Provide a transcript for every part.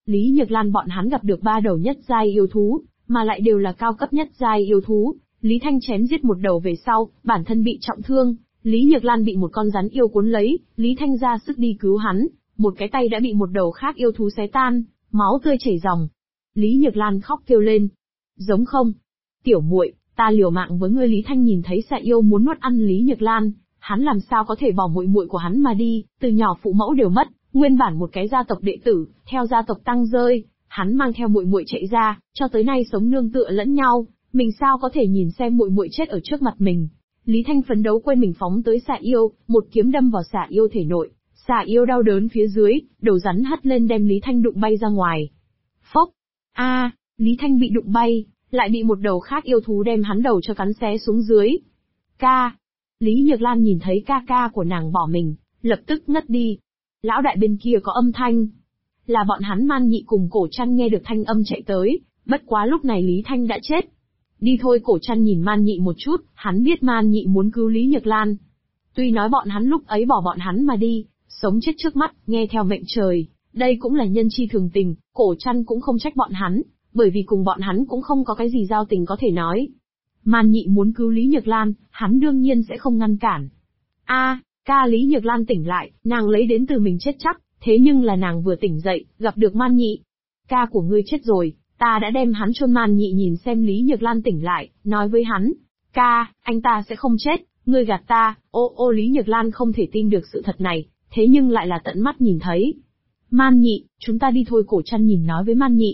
Lý Nhược Lan bọn hắn gặp được 3 đầu nhất giai yêu thú, mà lại đều là cao cấp nhất giai yêu thú. Lý Thanh chém giết một đầu về sau, bản thân bị trọng thương, Lý Nhược Lan bị một con rắn yêu cuốn lấy, Lý Thanh ra sức đi cứu hắn, một cái tay đã bị một đầu khác yêu thú xé tan, máu tươi chảy ròng. Lý Nhược Lan khóc kêu lên. Giống không? Tiểu muội, ta liều mạng với ngươi. Lý Thanh nhìn thấy xà yêu muốn nuốt ăn Lý Nhược Lan, hắn làm sao có thể bỏ muội muội của hắn mà đi, từ nhỏ phụ mẫu đều mất, nguyên bản một cái gia tộc đệ tử, theo gia tộc tăng rơi, hắn mang theo muội muội chạy ra, cho tới nay sống nương tựa lẫn nhau, mình sao có thể nhìn xem muội muội chết ở trước mặt mình. Lý Thanh phấn đấu quên mình phóng tới xà yêu, một kiếm đâm vào xà yêu thể nội, xà yêu đau đớn phía dưới, đầu rắn hất lên đem Lý Thanh đụng bay ra ngoài. Phốc! Lý Thanh bị đụng bay, lại bị một đầu khác yêu thú đem hắn đầu cho cắn xé xuống dưới. Ca! Lý Nhược Lan nhìn thấy ca ca của nàng bỏ mình, lập tức ngất đi. Lão đại bên kia có âm thanh. Là bọn hắn Man Nhị cùng Cổ Trăn nghe được thanh âm chạy tới, bất quá lúc này Lý Thanh đã chết. Đi thôi. Cổ Trăn nhìn Man Nhị một chút, hắn biết Man Nhị muốn cứu Lý Nhược Lan. Tuy nói bọn hắn lúc ấy bỏ bọn hắn mà đi, sống chết trước mắt, nghe theo mệnh trời, đây cũng là nhân chi thường tình, Cổ Trăn cũng không trách bọn hắn, bởi vì cùng bọn hắn cũng không có cái gì giao tình có thể nói. Man Nhị muốn cứu Lý Nhược Lan, hắn đương nhiên sẽ không ngăn cản. Ca. Lý Nhược Lan tỉnh lại, nàng lấy đến từ mình chết chắc, thế nhưng là nàng vừa tỉnh dậy, gặp được Man Nhị. Ca của ngươi chết rồi, ta đã đem hắn chôn. Man Nhị nhìn xem Lý Nhược Lan tỉnh lại, nói với hắn. Ca, anh ta sẽ không chết, ngươi gạt ta. Lý Nhược Lan không thể tin được sự thật này, thế nhưng lại là tận mắt nhìn thấy. Man Nhị, chúng ta đi thôi. Cổ Trăn nhìn nói với Man Nhị.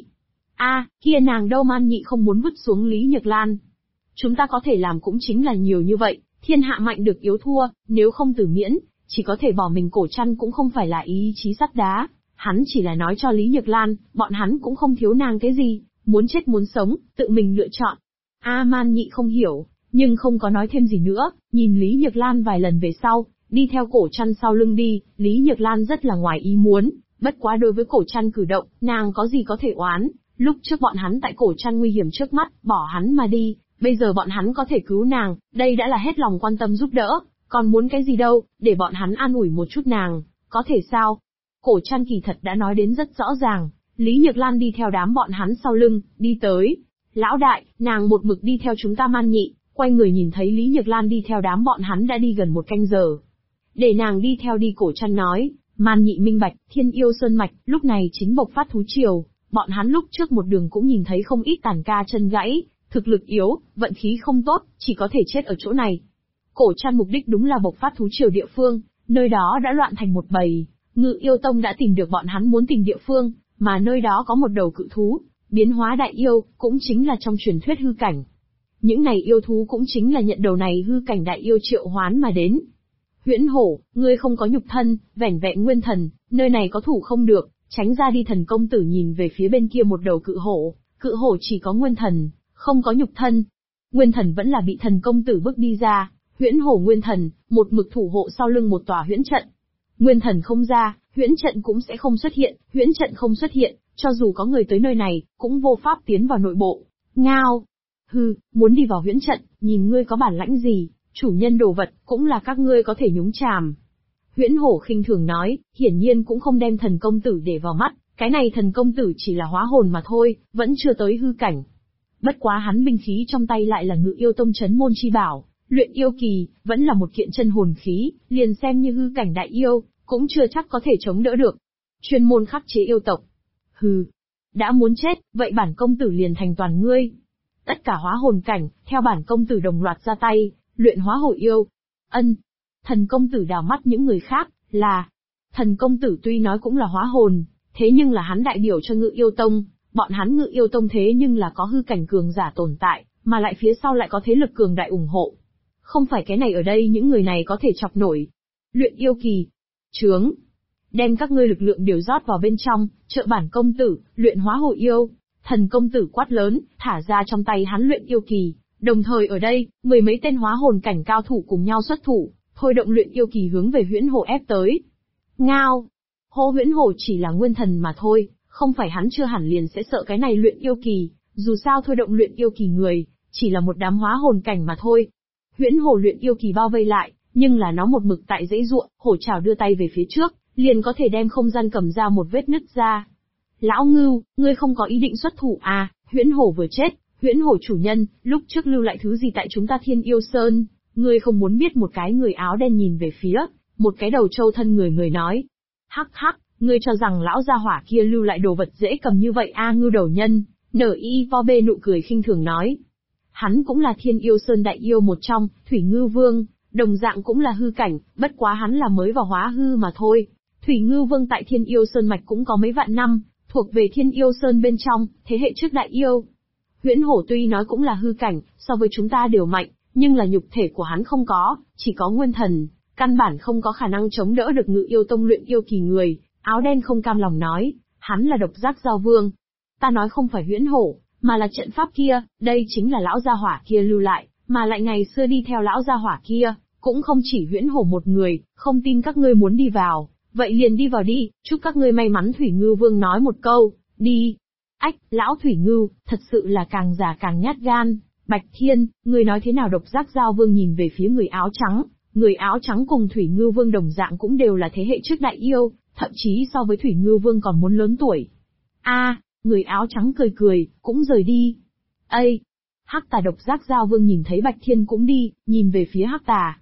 Kia nàng đâu? Man Nhị không muốn vứt xuống Lý Nhược Lan. Chúng ta có thể làm cũng chính là nhiều như vậy, thiên hạ mạnh được yếu thua, nếu không tử miễn, chỉ có thể bỏ mình. Cổ Trăn cũng không phải là ý chí sắt đá, hắn chỉ là nói cho Lý Nhược Lan, bọn hắn cũng không thiếu nàng cái gì, muốn chết muốn sống, tự mình lựa chọn. Man Nhị không hiểu, nhưng không có nói thêm gì nữa, nhìn Lý Nhược Lan vài lần về sau, đi theo Cổ Trăn sau lưng đi. Lý Nhược Lan rất là ngoài ý muốn, bất quá đối với Cổ Trăn cử động, nàng có gì có thể oán, lúc trước bọn hắn tại Cổ Trăn nguy hiểm trước mắt, bỏ hắn mà đi. Bây giờ bọn hắn có thể cứu nàng, đây đã là hết lòng quan tâm giúp đỡ, còn muốn cái gì đâu, để bọn hắn an ủi một chút nàng, có thể sao? Cổ Trăn kỳ thật đã nói đến rất rõ ràng, Lý Nhược Lan đi theo đám bọn hắn sau lưng, đi tới. Lão đại, nàng một mực đi theo chúng ta. Man Nhị, quay người nhìn thấy Lý Nhược Lan đi theo đám bọn hắn đã đi gần 1 canh giờ. Để nàng đi theo đi. Cổ Trăn nói. Man Nhị minh bạch, Thiên Yêu Sơn Mạch, lúc này chính bộc phát thú triều, bọn hắn lúc trước một đường cũng nhìn thấy không ít tàn ca chân gãy. Thực lực yếu, vận khí không tốt, chỉ có thể chết ở chỗ này. Cổ Trăn mục đích đúng là bộc phát thú triều địa phương, nơi đó đã loạn thành một bầy. Ngự Yêu Tông đã tìm được bọn hắn muốn tìm địa phương, mà nơi đó có một đầu cự thú, biến hóa đại yêu, cũng chính là trong truyền thuyết hư cảnh. Những này yêu thú cũng chính là nhận đầu này hư cảnh đại yêu triệu hoán mà đến. Huyễn Hổ, ngươi không có nhục thân, vẻn vẹn nguyên thần, nơi này có thủ không được, tránh ra đi. Thần công tử nhìn về phía bên kia một đầu cự hổ chỉ có nguyên thần, không có nhục thân. Nguyên thần vẫn là bị thần công tử bước đi ra, Huyễn Hổ nguyên thần, một mực thủ hộ sau lưng một tòa huyễn trận. Nguyên thần không ra, huyễn trận cũng sẽ không xuất hiện, huyễn trận không xuất hiện, cho dù có người tới nơi này, cũng vô pháp tiến vào nội bộ. Ngao! Muốn đi vào huyễn trận, nhìn ngươi có bản lãnh gì, chủ nhân đồ vật, cũng là các ngươi có thể nhúng chàm. Huyễn Hổ khinh thường nói, hiển nhiên cũng không đem thần công tử để vào mắt, cái này thần công tử chỉ là hóa hồn mà thôi, vẫn chưa tới hư cảnh. Bất quá hắn binh khí trong tay lại là Ngự Yêu Tông Chấn Môn Chi Bảo, luyện yêu kỳ, vẫn là một kiện chân hồn khí, liền xem như hư cảnh đại yêu, cũng chưa chắc có thể chống đỡ được. Chuyên môn khắc chế yêu tộc. Đã muốn chết, vậy bản công tử liền thành toàn ngươi. Tất cả hóa hồn cảnh, theo bản công tử đồng loạt ra tay, luyện hóa hổ yêu. Thần công tử đảo mắt những người khác, là... Thần công tử tuy nói cũng là hóa hồn, thế nhưng là hắn đại biểu cho Ngự Yêu Tông, bọn hắn Ngự Yêu Tông thế nhưng là có hư cảnh cường giả tồn tại, mà lại phía sau lại có thế lực cường đại ủng hộ. Không phải cái này ở đây những người này có thể chọc nổi. Luyện yêu kỳ. Chướng. Đem các ngươi lực lượng đều rót vào bên trong, trợ bản công tử, luyện hóa hổ yêu. Thần công tử quát lớn, thả ra trong tay hắn luyện yêu kỳ. Đồng thời ở đây, 10 mấy tên hóa hồn cảnh cao thủ cùng nhau xuất thủ, thôi động luyện yêu kỳ hướng về Huyễn Hổ ép tới. Ngao! Huyễn Hổ chỉ là nguyên thần mà thôi, không phải hắn chưa hẳn liền sẽ sợ cái này luyện yêu kỳ, dù sao thôi động luyện yêu kỳ người, chỉ là một đám hóa hồn cảnh mà thôi. Huyễn Hổ luyện yêu kỳ bao vây lại, nhưng là nó một mực tại dãy ruộng, hổ trảo đưa tay về phía trước, liền có thể đem không gian cầm ra một vết nứt ra. Lão Ngưu, ngươi không có ý định xuất thủ à? Huyễn Hổ vừa chết, Huyễn Hổ chủ nhân, lúc trước lưu lại thứ gì tại chúng ta Thiên Yêu Sơn? Ngươi không muốn biết. Một cái người áo đen nhìn về phía một cái đầu trâu thân người nói. Hắc hắc, ngươi cho rằng lão gia hỏa kia lưu lại đồ vật dễ cầm như vậy a? Ngưu đầu nhân, NIVOB nụ cười khinh thường nói. Hắn cũng là Thiên Yêu Sơn đại yêu một trong, Thủy Ngưu Vương, đồng dạng cũng là hư cảnh, bất quá hắn là mới vào hóa hư mà thôi. Thủy Ngưu Vương tại Thiên Yêu Sơn mạch cũng có mấy vạn năm, thuộc về Thiên Yêu Sơn bên trong, thế hệ trước đại yêu. Huyễn Hổ tuy nói cũng là hư cảnh, so với chúng ta đều mạnh, nhưng là nhục thể của hắn không có, chỉ có nguyên thần, căn bản không có khả năng chống đỡ được Ngự Yêu Tông luyện yêu kỳ người. Áo đen không cam lòng nói, hắn là Độc Giác Giao Vương. Ta nói không phải Huyễn Hổ, mà là trận pháp kia, đây chính là lão gia hỏa kia lưu lại, mà lại ngày xưa đi theo lão gia hỏa kia, cũng không chỉ Huyễn Hổ một người, không tin các ngươi muốn đi vào, vậy liền đi vào đi, chúc các ngươi may mắn. Thủy Ngưu Vương nói một câu, đi. Ách, lão Thủy Ngưu, thật sự là càng già càng nhát gan. Bạch Thiên, ngươi nói thế nào? Độc Giác Giao Vương nhìn về phía người áo trắng. Người áo trắng cùng Thủy Ngưu Vương đồng dạng cũng đều là thế hệ trước đại yêu, thậm chí so với Thủy Ngưu Vương còn muốn lớn tuổi. A, người áo trắng cười cười, cũng rời đi. Ây! Hắc Tà Độc Giác Giao Vương nhìn thấy Bạch Thiên cũng đi, nhìn về phía Hắc Tà.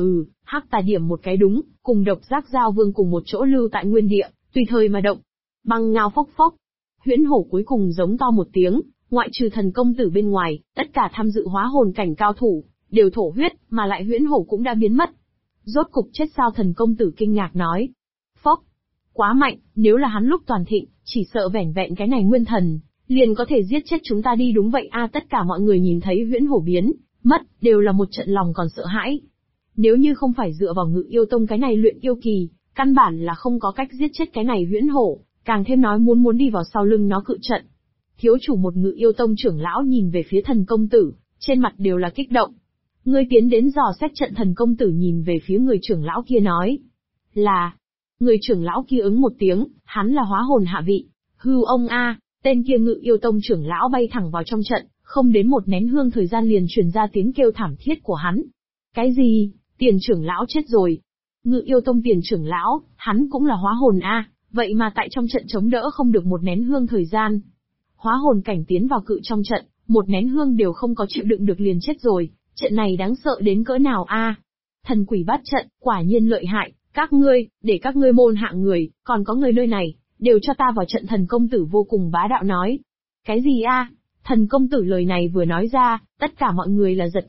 Hắc Tà điểm một cái đúng, cùng Độc Giác Giao Vương cùng một chỗ lưu tại nguyên địa, tùy thời mà động. Băng ngao phốc phốc. Huyễn Hổ cuối cùng giống to một tiếng, ngoại trừ thần công tử bên ngoài, tất cả tham dự hóa hồn cảnh cao thủ đều thổ huyết, mà lại Huyễn Hổ cũng đã biến mất. Rốt cục chết sao? Thần công tử kinh ngạc nói. Phốc. Quá mạnh, nếu là hắn lúc toàn thịnh, chỉ sợ vẻn vẹn cái này nguyên thần, liền có thể giết chết chúng ta đi. Đúng vậy a, tất cả mọi người nhìn thấy Huyễn Hổ biến mất, đều là một trận lòng còn sợ hãi. Nếu như không phải dựa vào Ngự Yêu Tông cái này luyện yêu kỳ, căn bản là không có cách giết chết cái này Huyễn Hổ, càng thêm nói muốn đi vào sau lưng nó cự trận. Thiếu chủ một Ngự Yêu Tông trưởng lão nhìn về phía thần công tử, trên mặt đều là kích động. Ngươi tiến đến dò xét trận. Thần công tử nhìn về phía người trưởng lão kia nói. Là. Người trưởng lão kia ứng một tiếng, hắn là hóa hồn hạ vị. Hưu ông a, tên kia Ngự Yêu Tông trưởng lão bay thẳng vào trong trận, không đến một nén hương thời gian liền truyền ra tiếng kêu thảm thiết của hắn. Cái gì? Tiền trưởng lão chết rồi. Ngự Yêu Tông tiền trưởng lão, hắn cũng là hóa hồn a, vậy mà tại trong trận chống đỡ không được một nén hương thời gian. Hóa hồn cảnh tiến vào cự trong trận, một nén hương đều không có chịu đựng được liền chết rồi, trận này đáng sợ đến cỡ nào a? Thần quỷ bát trận, quả nhiên lợi hại, các ngươi, để các ngươi môn hạng người, còn có người nơi này, đều cho ta vào trận. Thần công tử vô cùng bá đạo nói. Cái gì a? Thần công tử lời này vừa nói ra, tất cả mọi người là giật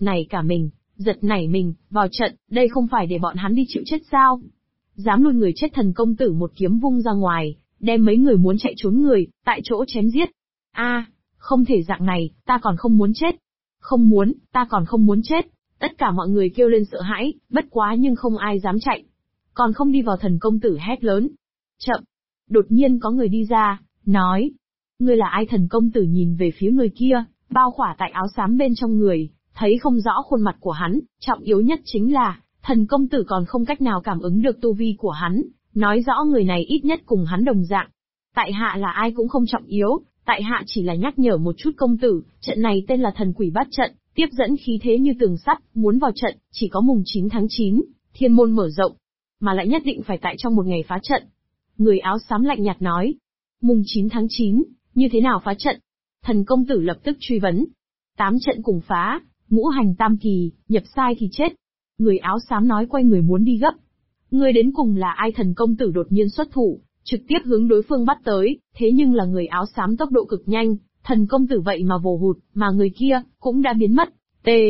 nảy mình, vào trận, đây không phải để bọn hắn đi chịu chết sao? Dám lui người chết. Thần công tử một kiếm vung ra ngoài, đem mấy người muốn chạy trốn người, tại chỗ chém giết. A, không thể dạng này, ta còn không muốn chết. Không muốn, ta còn không muốn chết. Tất cả mọi người kêu lên sợ hãi, bất quá nhưng không ai dám chạy. Còn không đi vào. Thần công tử hét lớn. Chậm. Đột nhiên có người đi ra, nói. Ngươi là ai? Thần công tử nhìn về phía người kia, bao khỏa tại áo xám bên trong người, thấy không rõ khuôn mặt của hắn, trọng yếu nhất chính là, thần công tử còn không cách nào cảm ứng được tu vi của hắn, nói rõ người này ít nhất cùng hắn đồng dạng. Tại hạ là ai cũng không trọng yếu, tại hạ chỉ là nhắc nhở một chút công tử, trận này tên là thần quỷ bát trận, tiếp dẫn khí thế như tường sắt, muốn vào trận, chỉ có mùng 9 tháng 9, thiên môn mở rộng, mà lại nhất định phải tại trong một ngày phá trận. Người áo xám lạnh nhạt nói, mùng 9 tháng 9, như thế nào phá trận? Thần công tử lập tức truy vấn. 8 trận cùng phá, ngũ hành tam kỳ, nhập sai thì chết. Người áo xám nói quay người muốn đi gấp. Người đến cùng là ai? Thần công tử đột nhiên xuất thủ, trực tiếp hướng đối phương bắt tới, thế nhưng là người áo xám tốc độ cực nhanh, thần công tử vậy mà vồ hụt, mà người kia, cũng đã biến mất.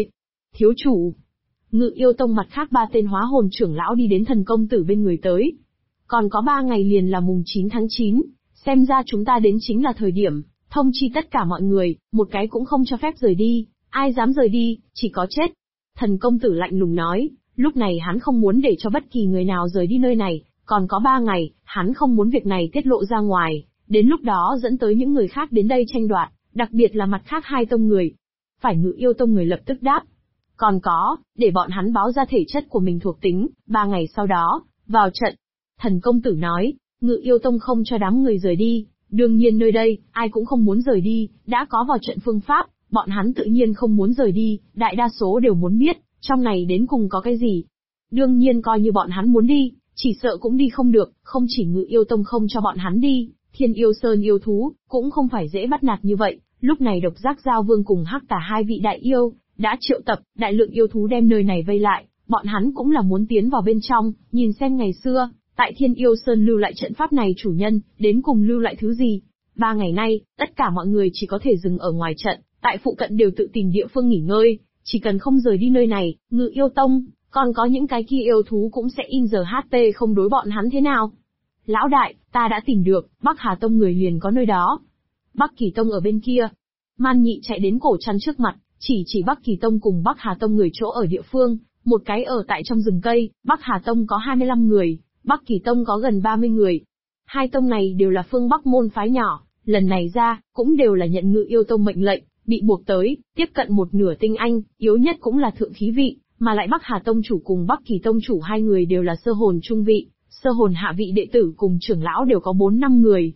Thiếu chủ. Ngự Yêu Tông mặt khác 3 tên hóa hồn trưởng lão đi đến thần công tử bên người tới. Còn có 3 ngày liền là mùng 9 tháng 9, xem ra chúng ta đến chính là thời điểm, thông chi tất cả mọi người, một cái cũng không cho phép rời đi, ai dám rời đi, chỉ có chết. Thần công tử lạnh lùng nói, lúc này hắn không muốn để cho bất kỳ người nào rời đi nơi này, còn có 3 ngày, hắn không muốn việc này tiết lộ ra ngoài, đến lúc đó dẫn tới những người khác đến đây tranh đoạt, đặc biệt là mặt khác 2 tông người. Phải. Ngự Yêu Tông người lập tức đáp. Còn có, để bọn hắn báo ra thể chất của mình thuộc tính, 3 ngày sau đó, vào trận. Thần công tử nói, Ngự Yêu Tông không cho đám người rời đi, đương nhiên nơi đây, ai cũng không muốn rời đi, đã có vào trận phương pháp, bọn hắn tự nhiên không muốn rời đi, đại đa số đều muốn biết, trong này đến cùng có cái gì. Đương nhiên coi như bọn hắn muốn đi, chỉ sợ cũng đi không được, không chỉ Ngự Yêu Tông không cho bọn hắn đi, Thiên Yêu Sơn yêu thú, cũng không phải dễ bắt nạt như vậy, lúc này Độc Giác Giao Vương cùng Hắc Tả hai vị đại yêu, đã triệu tập, đại lượng yêu thú đem nơi này vây lại, bọn hắn cũng là muốn tiến vào bên trong, nhìn xem ngày xưa, tại Thiên Yêu Sơn lưu lại trận pháp này chủ nhân, đến cùng lưu lại thứ gì. 3 ngày nay, tất cả mọi người chỉ có thể dừng ở ngoài trận, tại phụ cận đều tự tìm địa phương nghỉ ngơi, chỉ cần không rời đi nơi này, Ngự Yêu Tông, còn có những cái kia yêu thú cũng sẽ in giờ HT không đối bọn hắn thế nào. Lão đại, ta đã tìm được, Bắc Hà Tông người liền có nơi đó. Bắc Kỳ Tông ở bên kia. Man Nhị chạy đến Cổ Trăn trước mặt, chỉ Bắc Kỳ Tông cùng Bắc Hà Tông người chỗ ở địa phương, một cái ở tại trong rừng cây, Bắc Hà Tông có 25 người, Bắc Kỳ Tông có gần 30 người. Hai tông này đều là phương Bắc môn phái nhỏ, lần này ra, cũng đều là nhận Ngự Yêu Tông mệnh lệnh, bị buộc tới, tiếp cận một nửa tinh anh, yếu nhất cũng là thượng khí vị, mà lại Bắc Hà Tông chủ cùng Bắc Kỳ Tông chủ hai người đều là sơ hồn trung vị, sơ hồn hạ vị đệ tử cùng trưởng lão đều có 4-5 người.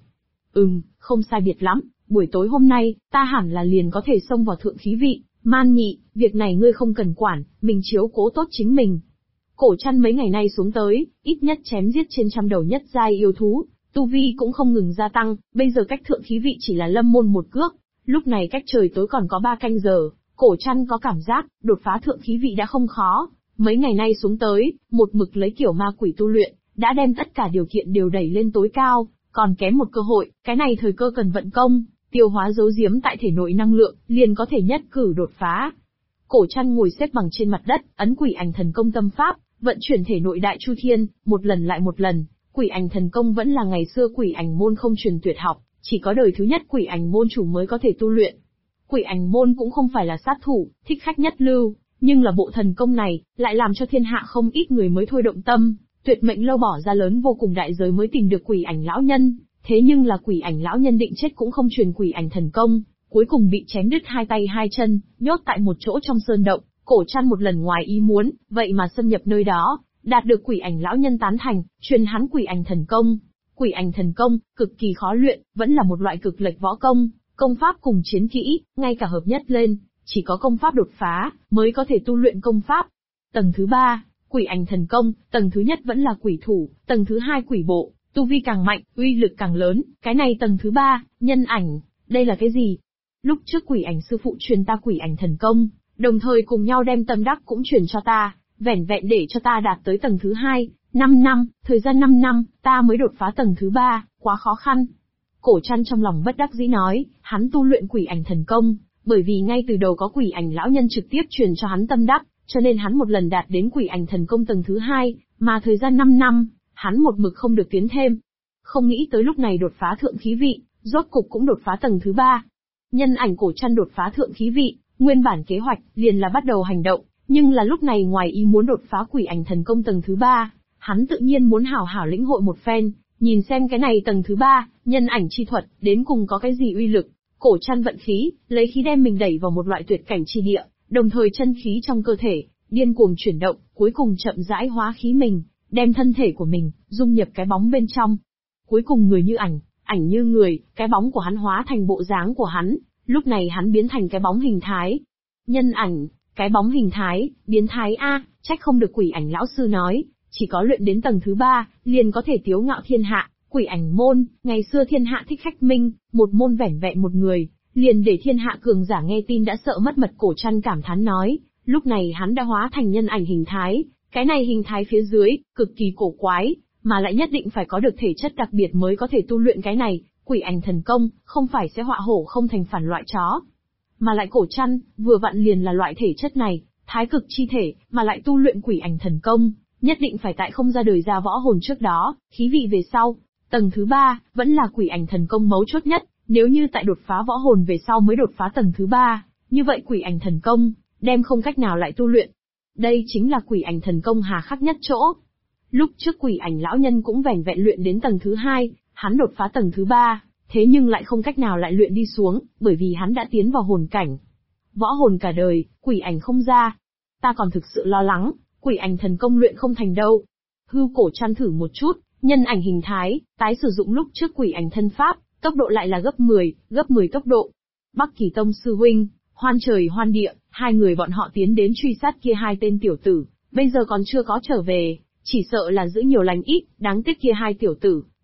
Không sai biệt lắm, buổi tối hôm nay, ta hẳn là liền có thể xông vào thượng khí vị, Man Nhị, việc này ngươi không cần quản, mình chiếu cố tốt chính mình. Cổ Trăn mấy ngày nay xuống tới, ít nhất chém giết trên 100 đầu nhất giai yêu thú, tu vi cũng không ngừng gia tăng, bây giờ cách thượng khí vị chỉ là lâm môn một cước, lúc này cách trời tối còn có 3 canh giờ, Cổ Trăn có cảm giác, đột phá thượng khí vị đã không khó, mấy ngày nay xuống tới, một mực lấy kiểu ma quỷ tu luyện, đã đem tất cả điều kiện đều đẩy lên tối cao, còn kém một cơ hội, cái này thời cơ cần vận công, tiêu hóa giấu giếm tại thể nội năng lượng, liền có thể nhất cử đột phá. Cổ Trăn ngồi xếp bằng trên mặt đất, ấn Quỷ Ảnh Thần Công tâm pháp, vận chuyển thể nội đại chu thiên, một lần lại một lần. Quỷ Ảnh Thần Công vẫn là ngày xưa Quỷ Ảnh môn không truyền tuyệt học, chỉ có đời thứ nhất Quỷ Ảnh môn chủ mới có thể tu luyện. Quỷ Ảnh môn cũng không phải là sát thủ, thích khách nhất lưu, nhưng là bộ thần công này, lại làm cho thiên hạ không ít người mới thôi động tâm, tuyệt mệnh lâu bỏ ra lớn vô cùng đại giới mới tìm được Quỷ Ảnh lão nhân, thế nhưng là Quỷ Ảnh lão nhân định chết cũng không truyền Quỷ Ảnh Thần Công, cuối cùng bị chém đứt hai tay hai chân, nhốt tại một chỗ trong sơn động. Cổ Trăn một lần ngoài ý muốn, vậy mà xâm nhập nơi đó, đạt được Quỷ Ảnh lão nhân tán thành, truyền hắn Quỷ Ảnh Thần Công. Quỷ Ảnh Thần Công, cực kỳ khó luyện, vẫn là một loại cực lệch võ công, công pháp cùng chiến kỹ, ngay cả hợp nhất lên, chỉ có công pháp đột phá, mới có thể tu luyện công pháp. Tầng thứ 3, Quỷ Ảnh Thần Công, tầng thứ nhất vẫn là quỷ thủ, tầng thứ 2 quỷ bộ, tu vi càng mạnh, uy lực càng lớn, cái này tầng thứ 3, nhân ảnh, đây là cái gì? Lúc trước Quỷ Ảnh sư phụ truyền ta Quỷ Ảnh Thần Công, đồng thời cùng nhau đem tâm đắc cũng truyền cho ta, vẻn vẹn để cho ta đạt tới tầng thứ 2, 5 năm, thời gian 5 năm, ta mới đột phá tầng thứ 3, quá khó khăn. Cổ Trăn trong lòng bất đắc dĩ nói, hắn tu luyện Quỷ Ảnh Thần Công, bởi vì ngay từ đầu có Quỷ Ảnh lão nhân trực tiếp truyền cho hắn tâm đắc, cho nên hắn một lần đạt đến Quỷ Ảnh Thần Công tầng thứ 2, mà thời gian 5 năm, hắn một mực không được tiến thêm. Không nghĩ tới lúc này đột phá thượng khí vị, rốt cục cũng đột phá tầng thứ 3. Nhân ảnh Cổ Trăn đột phá thượng khí vị, nguyên bản kế hoạch liền là bắt đầu hành động, nhưng là lúc này ngoài ý muốn đột phá Quỷ Ảnh Thần Công tầng thứ 3, hắn tự nhiên muốn hảo hảo lĩnh hội một phen, nhìn xem cái này tầng thứ 3, nhân ảnh chi thuật, đến cùng có cái gì uy lực. Cổ Trăn vận khí, lấy khí đem mình đẩy vào một loại tuyệt cảnh chi địa, đồng thời chân khí trong cơ thể điên cuồng chuyển động, cuối cùng chậm rãi hóa khí mình, đem thân thể của mình dung nhập cái bóng bên trong. Cuối cùng người như ảnh, ảnh như người, cái bóng của hắn hóa thành bộ dáng của hắn, lúc này hắn biến thành cái bóng hình thái. Nhân ảnh, cái bóng hình thái, biến thái a, trách không được Quỷ Ảnh lão sư nói, chỉ có luyện đến tầng thứ 3, liền có thể tiếu ngạo thiên hạ. Quỷ Ảnh môn, ngày xưa thiên hạ thích khách minh, một môn vẻn vẹn một người, liền để thiên hạ cường giả nghe tin đã sợ mất mật. Cổ Trăn cảm thán nói, lúc này hắn đã hóa thành nhân ảnh hình thái, cái này hình thái phía dưới, cực kỳ cổ quái, mà lại nhất định phải có được thể chất đặc biệt mới có thể tu luyện cái này. Quỷ Ảnh Thần Công, không phải sẽ họa hổ không thành phản loại chó. Mà lại Cổ Trăn, vừa vặn liền là loại thể chất này, thái cực chi thể, mà lại tu luyện Quỷ Ảnh Thần Công, nhất định phải tại không ra đời ra võ hồn trước đó, khí vị về sau. Tầng thứ 3, vẫn là Quỷ Ảnh Thần Công mấu chốt nhất, nếu như tại đột phá võ hồn về sau mới đột phá tầng thứ 3, như vậy Quỷ Ảnh Thần Công, đem không cách nào lại tu luyện. Đây chính là Quỷ Ảnh Thần Công hà khắc nhất chỗ. Lúc trước Quỷ Ảnh lão nhân cũng vẻn vẹn luyện đến tầng thứ 2, hắn đột phá tầng thứ 3, thế nhưng lại không cách nào lại luyện đi xuống, bởi vì hắn đã tiến vào hồn cảnh. Võ hồn cả đời, Quỷ Ảnh không ra. Ta còn thực sự lo lắng, Quỷ Ảnh Thần Công luyện không thành đâu. Cổ Trăn thử một chút, nhân ảnh hình thái, tái sử dụng lúc trước Quỷ Ảnh thân pháp, tốc độ lại là gấp 10 tốc độ. Bắc Kỳ Tông sư huynh, hoan trời hoan địa, hai người bọn họ tiến đến truy sát kia hai tên tiểu tử, bây giờ còn chưa có trở về, chỉ sợ là giữ nhiều lành ít, đáng tiếc kia hai tiểu tử,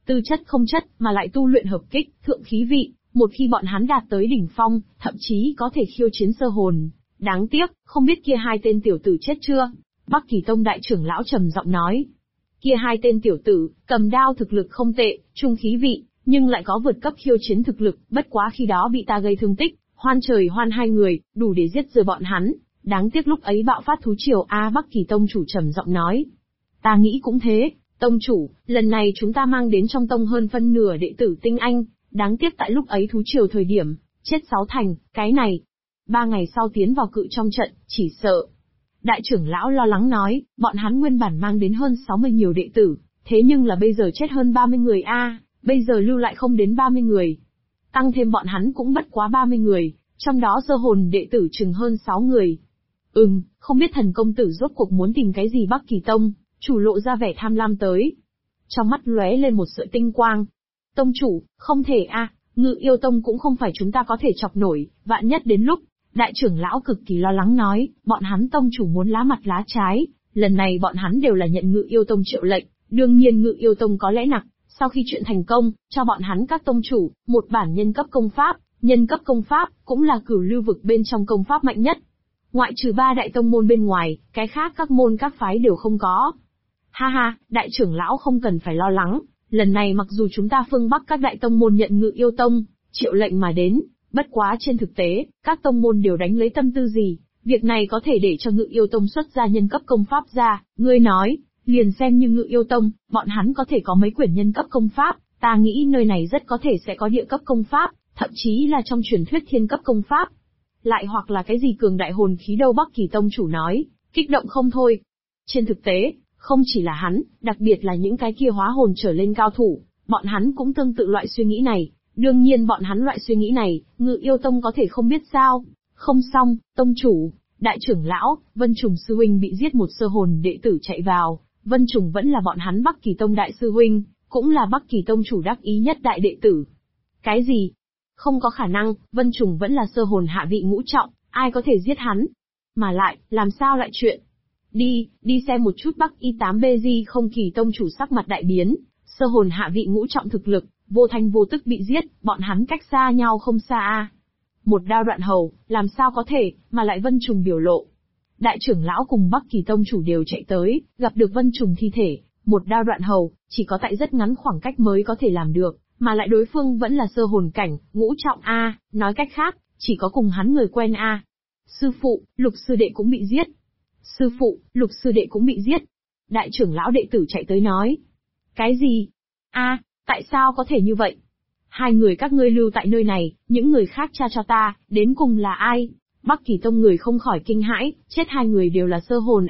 tư chất không chất, mà lại tu luyện hợp kích, thượng khí vị, một khi bọn hắn đạt tới đỉnh phong, thậm chí có thể khiêu chiến sơ hồn. Đáng tiếc, không biết kia hai tên tiểu tử chết chưa? Bắc Kỳ Tông đại trưởng lão trầm giọng nói. Kia hai tên tiểu tử, cầm đao thực lực không tệ, trung khí vị, nhưng lại có vượt cấp khiêu chiến thực lực, bất quá khi đó bị ta gây thương tích, hoan trời hoan hai người, đủ để giết rơi bọn hắn. Đáng tiếc lúc ấy bạo phát thú triều Bắc Kỳ Tông chủ trầm giọng nói. Ta nghĩ cũng thế, tông chủ, lần này chúng ta mang đến trong tông hơn phân nửa đệ tử tinh anh, đáng tiếc tại lúc ấy thú triều thời điểm, chết 6 thành, cái này. 3 ngày sau tiến vào cự trong trận, chỉ sợ. Đại trưởng lão lo lắng nói, bọn hắn nguyên bản mang đến hơn 60 nhiều đệ tử, thế nhưng là bây giờ chết hơn 30 người bây giờ lưu lại không đến 30 người. Tăng thêm bọn hắn cũng bất quá 30 người, trong đó sơ hồn đệ tử chừng hơn 6 người. Không biết thần công tử rốt cuộc muốn tìm cái gì Bắc Kỳ Tông, chủ lộ ra vẻ tham lam tới. Trong mắt lóe lên một sợi tinh quang. Tông chủ, không thể Ngự Yêu Tông cũng không phải chúng ta có thể chọc nổi, vạn nhất đến lúc, đại trưởng lão cực kỳ lo lắng nói, bọn hắn tông chủ muốn lá mặt lá trái, lần này bọn hắn đều là nhận Ngự Yêu Tông triệu lệnh, đương nhiên Ngự Yêu Tông có lẽ nặng, sau khi chuyện thành công, cho bọn hắn các tông chủ, một bản nhân cấp công pháp, cũng là cửu lưu vực bên trong công pháp mạnh nhất. Ngoại trừ 3 đại tông môn bên ngoài, cái khác các môn các phái đều không có. Ha ha, đại trưởng lão không cần phải lo lắng, lần này mặc dù chúng ta phương Bắc các đại tông môn nhận Ngự Yêu Tông, triệu lệnh mà đến, bất quá trên thực tế, các tông môn đều đánh lấy tâm tư gì, việc này có thể để cho Ngự Yêu Tông xuất ra nhân cấp công pháp ra, ngươi nói, liền xem như Ngự Yêu Tông, bọn hắn có thể có mấy quyển nhân cấp công pháp, ta nghĩ nơi này rất có thể sẽ có địa cấp công pháp, thậm chí là trong truyền thuyết thiên cấp công pháp. Lại hoặc là cái gì cường đại hồn khí đâu Bắc Kỳ Tông chủ nói, kích động không thôi. Trên thực tế, không chỉ là hắn, đặc biệt là những cái kia hóa hồn trở lên cao thủ, bọn hắn cũng tương tự loại suy nghĩ này. Đương nhiên bọn hắn loại suy nghĩ này, Ngự Yêu Tông có thể không biết sao. Không xong, tông chủ, đại trưởng lão, Vân Trùng sư huynh bị giết một sơ hồn đệ tử chạy vào, Vân Trùng vẫn là bọn hắn Bắc Kỳ Tông đại sư huynh, cũng là Bắc Kỳ Tông chủ đắc ý nhất đại đệ tử. Cái gì? Không có khả năng, Vân Trùng vẫn là sơ hồn hạ vị ngũ trọng, ai có thể giết hắn? Mà lại, làm sao lại chuyện? Đi xem một chút Bắc Y8BG không Kỳ Tông chủ sắc mặt đại biến, sơ hồn hạ vị ngũ trọng thực lực, vô thanh vô tức bị giết, bọn hắn cách xa nhau không xa Một đao đoạn hầu, làm sao có thể, mà lại Vân Trùng biểu lộ. Đại trưởng lão cùng Bắc Kỳ Tông chủ đều chạy tới, gặp được Vân Trùng thi thể, một đao đoạn hầu, chỉ có tại rất ngắn khoảng cách mới có thể làm được, mà lại đối phương vẫn là sơ hồn cảnh, ngũ trọng nói cách khác, chỉ có cùng hắn người quen Sư phụ, Lục sư đệ cũng bị giết. Sư phụ, Lục sư đệ cũng bị giết. Đại trưởng lão đệ tử chạy tới nói. Cái gì? Tại sao có thể như vậy? Hai người các ngươi lưu tại nơi này, những người khác tra cho ta, đến cùng là ai? Bắc Kỳ Tông người không khỏi kinh hãi, chết hai người đều là sơ hồn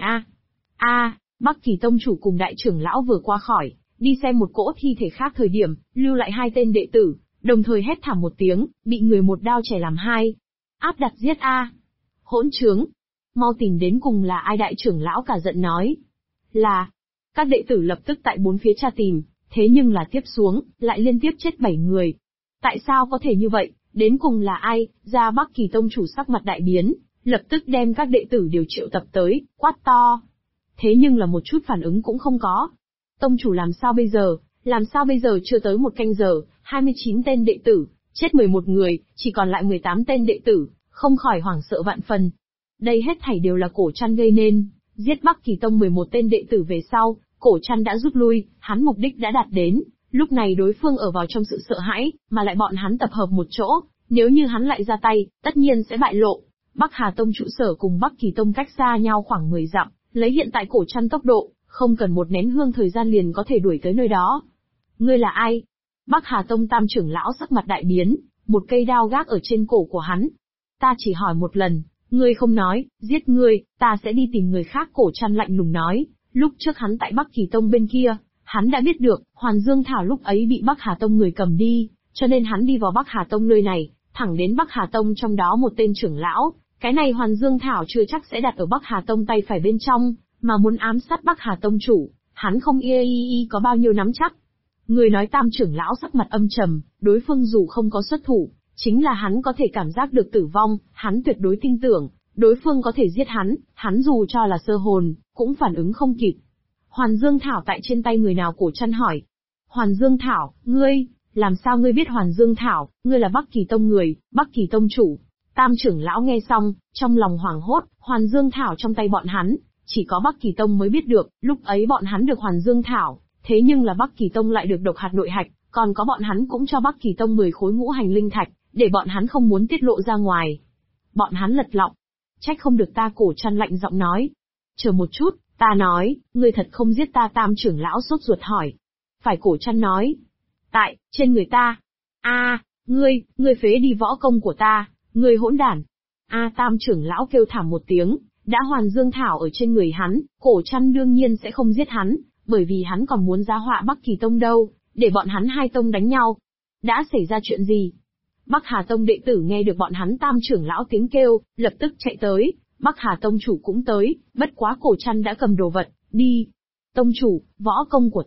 Bắc Kỳ Tông chủ cùng đại trưởng lão vừa qua khỏi, đi xem một cỗ thi thể khác thời điểm, lưu lại hai tên đệ tử, đồng thời hét thảm một tiếng, bị người một đao chẻ làm hai. Áp đặt giết Hỗn trướng! Mau tìm đến cùng là ai đại trưởng lão cả giận nói. Là. Các đệ tử lập tức tại bốn phía tra tìm, thế nhưng là tiếp xuống, lại liên tiếp chết 7 người. Tại sao có thể như vậy, đến cùng là ai, ra Bắc Kỳ Tông chủ sắc mặt đại biến, lập tức đem các đệ tử đều triệu tập tới, quát to. Thế nhưng là một chút phản ứng cũng không có. Tông chủ làm sao bây giờ chưa tới một canh giờ, 29 tên đệ tử, chết 11 người, chỉ còn lại 18 tên đệ tử, không khỏi hoảng sợ vạn phần. Đây hết thảy đều là Cổ Trăn gây nên, giết Bắc Kỳ Tông 11 tên đệ tử về sau, Cổ Trăn đã rút lui, hắn mục đích đã đạt đến, lúc này đối phương ở vào trong sự sợ hãi, mà lại bọn hắn tập hợp một chỗ, nếu như hắn lại ra tay, tất nhiên sẽ bại lộ. Bắc Hà Tông trụ sở cùng Bắc Kỳ Tông cách xa nhau khoảng 10 dặm, lấy hiện tại Cổ Trăn tốc độ, không cần một nén hương thời gian liền có thể đuổi tới nơi đó. Ngươi là ai? Bắc Hà Tông tam trưởng lão sắc mặt đại biến, một cây đao gác ở trên cổ của hắn. Ta chỉ hỏi một lần, ngươi không nói, giết ngươi, ta sẽ đi tìm người khác. Cổ Trăn lạnh lùng nói, lúc trước hắn tại Bắc Kỳ Tông bên kia, hắn đã biết được, Hoàn Dương Thảo lúc ấy bị Bắc Hà Tông người cầm đi, cho nên hắn đi vào Bắc Hà Tông nơi này, thẳng đến Bắc Hà Tông trong đó một tên trưởng lão, cái này Hoàn Dương Thảo chưa chắc sẽ đặt ở Bắc Hà Tông tay phải bên trong, mà muốn ám sát Bắc Hà Tông chủ, hắn không có bao nhiêu nắm chắc. Người nói tam trưởng lão sắc mặt âm trầm, đối phương dù không có xuất thủ, chính là hắn có thể cảm giác được tử vong, hắn tuyệt đối tin tưởng, đối phương có thể giết hắn dù cho là sơ hồn, cũng phản ứng không kịp. Hoàn Dương Thảo tại trên tay người nào? Cổ Trăn hỏi. Hoàn Dương Thảo, ngươi, làm sao ngươi biết Hoàn Dương Thảo, ngươi là Bắc Kỳ Tông người, Bắc Kỳ Tông chủ. Tam trưởng lão nghe xong, trong lòng hoảng hốt, Hoàn Dương Thảo trong tay bọn hắn, chỉ có Bắc Kỳ Tông mới biết được, lúc ấy bọn hắn được Hoàn Dương Thảo, thế nhưng là Bắc Kỳ Tông lại được độc hạt nội hạch, còn có bọn hắn cũng cho Bắc Kỳ Tông 10 khối ngũ hành linh thạch, để bọn hắn không muốn tiết lộ ra ngoài. Bọn hắn lật lọng. Trách không được ta, Cổ Trăn lạnh giọng nói. Chờ một chút, ta nói, ngươi thật không giết ta? Tam trưởng lão sốt ruột hỏi. Phải, Cổ Trăn nói. Tại, trên người ta. Ngươi phế đi võ công của ta, ngươi hỗn đản. Tam trưởng lão kêu thảm một tiếng, đã Hoàn Dương Thảo ở trên người hắn, Cổ Trăn đương nhiên sẽ không giết hắn, bởi vì hắn còn muốn giá họa Bắc Kỳ Tông đâu, để bọn hắn hai tông đánh nhau. Đã xảy ra chuyện gì? Bắc Hà Tông đệ tử nghe được bọn hắn tam trưởng lão tiếng kêu, lập tức chạy tới, Bắc Hà Tông chủ cũng tới, bất quá Cổ Trăn đã cầm đồ vật, đi. Tông chủ, võ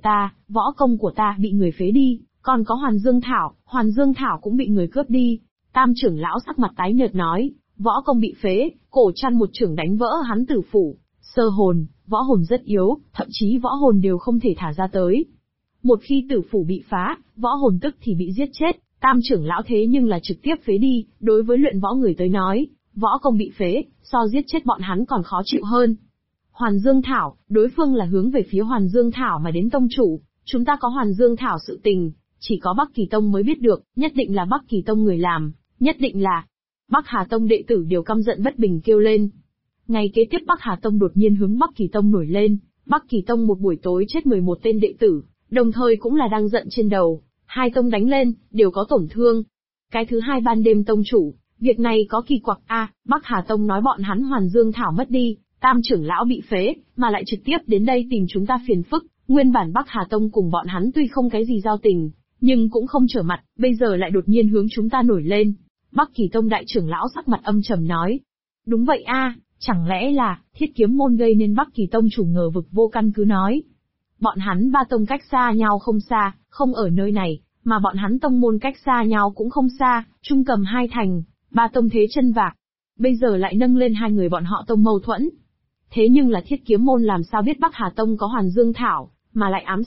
công của ta bị người phế đi, còn có Hoàn Dương Thảo cũng bị người cướp đi. Tam trưởng lão sắc mặt tái nhợt nói, võ công bị phế, Cổ Trăn một trưởng đánh vỡ hắn tử phủ, sơ hồn, võ hồn rất yếu, thậm chí võ hồn đều không thể thả ra tới. Một khi tử phủ bị phá, võ hồn tức thì bị giết chết, tam trưởng lão thế nhưng là trực tiếp phế đi, đối với luyện võ người tới nói, võ công bị phế, so giết chết bọn hắn còn khó chịu hơn. Hoàn Dương Thảo, đối phương là hướng về phía Hoàn Dương Thảo mà đến tông chủ, chúng ta có Hoàn Dương Thảo sự tình, chỉ có Bắc Kỳ Tông mới biết được, nhất định là Bắc Kỳ Tông người làm, nhất định là. Bắc Hà Tông đệ tử đều căm giận bất bình kêu lên. Ngày kế tiếp Bắc Hà Tông đột nhiên hướng Bắc Kỳ Tông nổi lên, Bắc Kỳ Tông một buổi tối chết 11 tên đệ tử, đồng thời cũng là đang giận trên đầu, hai tông đánh lên, đều có tổn thương. Cái thứ hai ban đêm tông chủ, việc này có kỳ quặc Bắc Hà Tông nói bọn hắn Hoàn Dương Thảo mất đi, tam trưởng lão bị phế, mà lại trực tiếp đến đây tìm chúng ta phiền phức, nguyên bản Bắc Hà Tông cùng bọn hắn tuy không cái gì giao tình, nhưng cũng không trở mặt, bây giờ lại đột nhiên hướng chúng ta nổi lên. Bắc Kỳ Tông đại trưởng lão sắc mặt âm trầm nói. Đúng vậy chẳng lẽ là, Thiết Kiếm môn gây nên? Bắc Kỳ Tông chủ ngờ vực vô căn cứ nói. Bọn hắn ba tông cách xa nhau không xa, không ở nơi này, mà bọn hắn tông môn cách xa nhau cũng không xa, chung cầm hai thành, ba tông thế chân vạc. Bây giờ lại nâng lên hai người bọn họ tông mâu thuẫn. Thế nhưng là Thiết Kiếm môn làm sao biết Bắc Hà Tông có Hoàn Dương Thảo, mà lại ám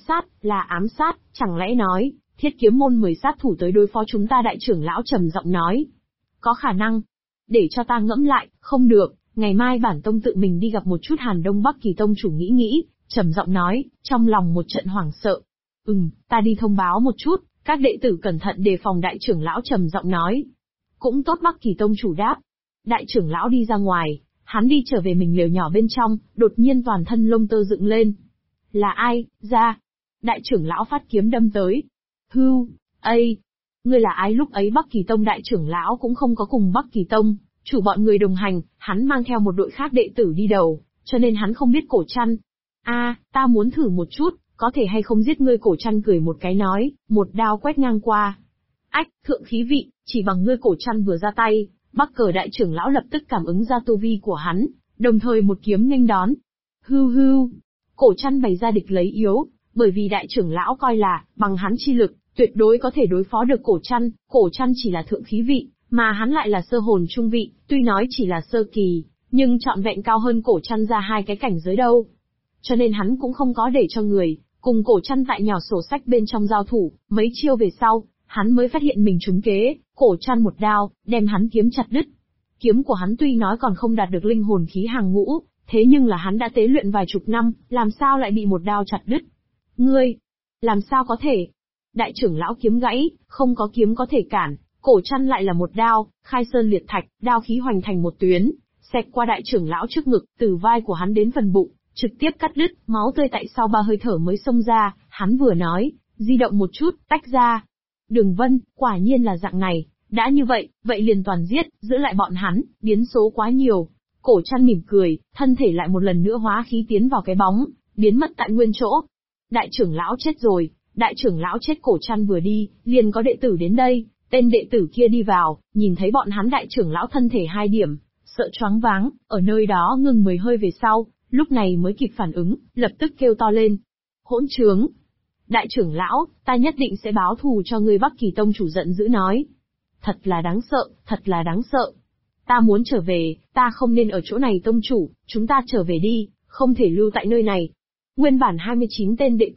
sát, chẳng lẽ nói, Thiết Kiếm môn 10 sát thủ tới đối phó chúng ta? Đại trưởng lão trầm giọng nói. Có khả năng. Để cho ta ngẫm lại, không được, ngày mai bản tông tự mình đi gặp một chút Hàn Đông. Bắc Kỳ Tông chủ nghĩ, trầm giọng nói, trong lòng một trận hoảng sợ. Ta đi thông báo một chút, các đệ tử cẩn thận đề phòng. Đại trưởng lão trầm giọng nói. Cũng tốt. Bắc Kỳ Tông chủ đáp. Đại trưởng lão đi ra ngoài, hắn đi trở về mình lều nhỏ bên trong, đột nhiên toàn thân lông tơ dựng lên. Là ai, ra? Đại trưởng lão phát kiếm đâm tới. Ngươi là ai? Lúc ấy Bắc Kỳ Tông đại trưởng lão cũng không có cùng Bắc Kỳ Tông chủ bọn người đồng hành, hắn mang theo một đội khác đệ tử đi đầu, cho nên hắn không biết Cổ Trăn. Ta muốn thử một chút, có thể hay không giết ngươi? Cổ Trăn cười một cái nói, một đao quét ngang qua. Thượng khí vị, chỉ bằng ngươi? Cổ Trăn vừa ra tay, Bắc Cờ đại trưởng lão lập tức cảm ứng ra tu vi của hắn, đồng thời một kiếm nghênh đón. Cổ Trăn bày ra địch lấy yếu, bởi vì đại trưởng lão coi là, bằng hắn chi lực, tuyệt đối có thể đối phó được Cổ Trăn. Cổ Trăn chỉ là thượng khí vị, mà hắn lại là sơ hồn trung vị, tuy nói chỉ là sơ kỳ, nhưng trọn vẹn cao hơn Cổ Trăn ra hai cái cảnh giới đâu. Cho nên hắn cũng không có để cho người cùng Cổ Trăn tại nhỏ sổ sách bên trong giao thủ, mấy chiêu về sau, hắn mới phát hiện mình trúng kế, Cổ Trăn một đao, đem hắn kiếm chặt đứt. Kiếm của hắn tuy nói còn không đạt được linh hồn khí hàng ngũ, thế nhưng là hắn đã tế luyện vài chục năm, làm sao lại bị một đao chặt đứt? Ngươi, làm sao có thể? Đại trưởng lão kiếm gãy, không có kiếm có thể cản, Cổ Trăn lại là một đao, khai sơn liệt thạch, đao khí hoành thành một tuyến, xẹt qua đại trưởng lão trước ngực, từ vai của hắn đến phần bụng, trực tiếp cắt đứt, máu tươi tại sau 3 hơi thở mới xông ra. Hắn vừa nói, di động một chút, tách ra. Đường Vân, quả nhiên là dạng này, đã như vậy, vậy liền toàn giết, giữ lại bọn hắn, biến số quá nhiều. Cổ Trăn mỉm cười, thân thể lại một lần nữa hóa khí tiến vào cái bóng, biến mất tại nguyên chỗ. Đại trưởng lão chết rồi. Đại trưởng lão chết. Cổ Trăn vừa đi, liền có đệ tử đến đây, tên đệ tử kia đi vào, nhìn thấy bọn hắn đại trưởng lão thân thể 2 điểm, sợ choáng váng, ở nơi đó ngừng 10 hơi về sau, lúc này mới kịp phản ứng, lập tức kêu to lên. Hỗn trướng! Đại trưởng lão, ta nhất định sẽ báo thù cho ngươi. Bắc Kỳ Tông chủ giận dữ nói. Thật là đáng sợ. Ta muốn trở về, ta không nên ở chỗ này. Tông chủ, chúng ta trở về đi, không thể lưu tại nơi này. Nguyên bản 29 tên đệ tử,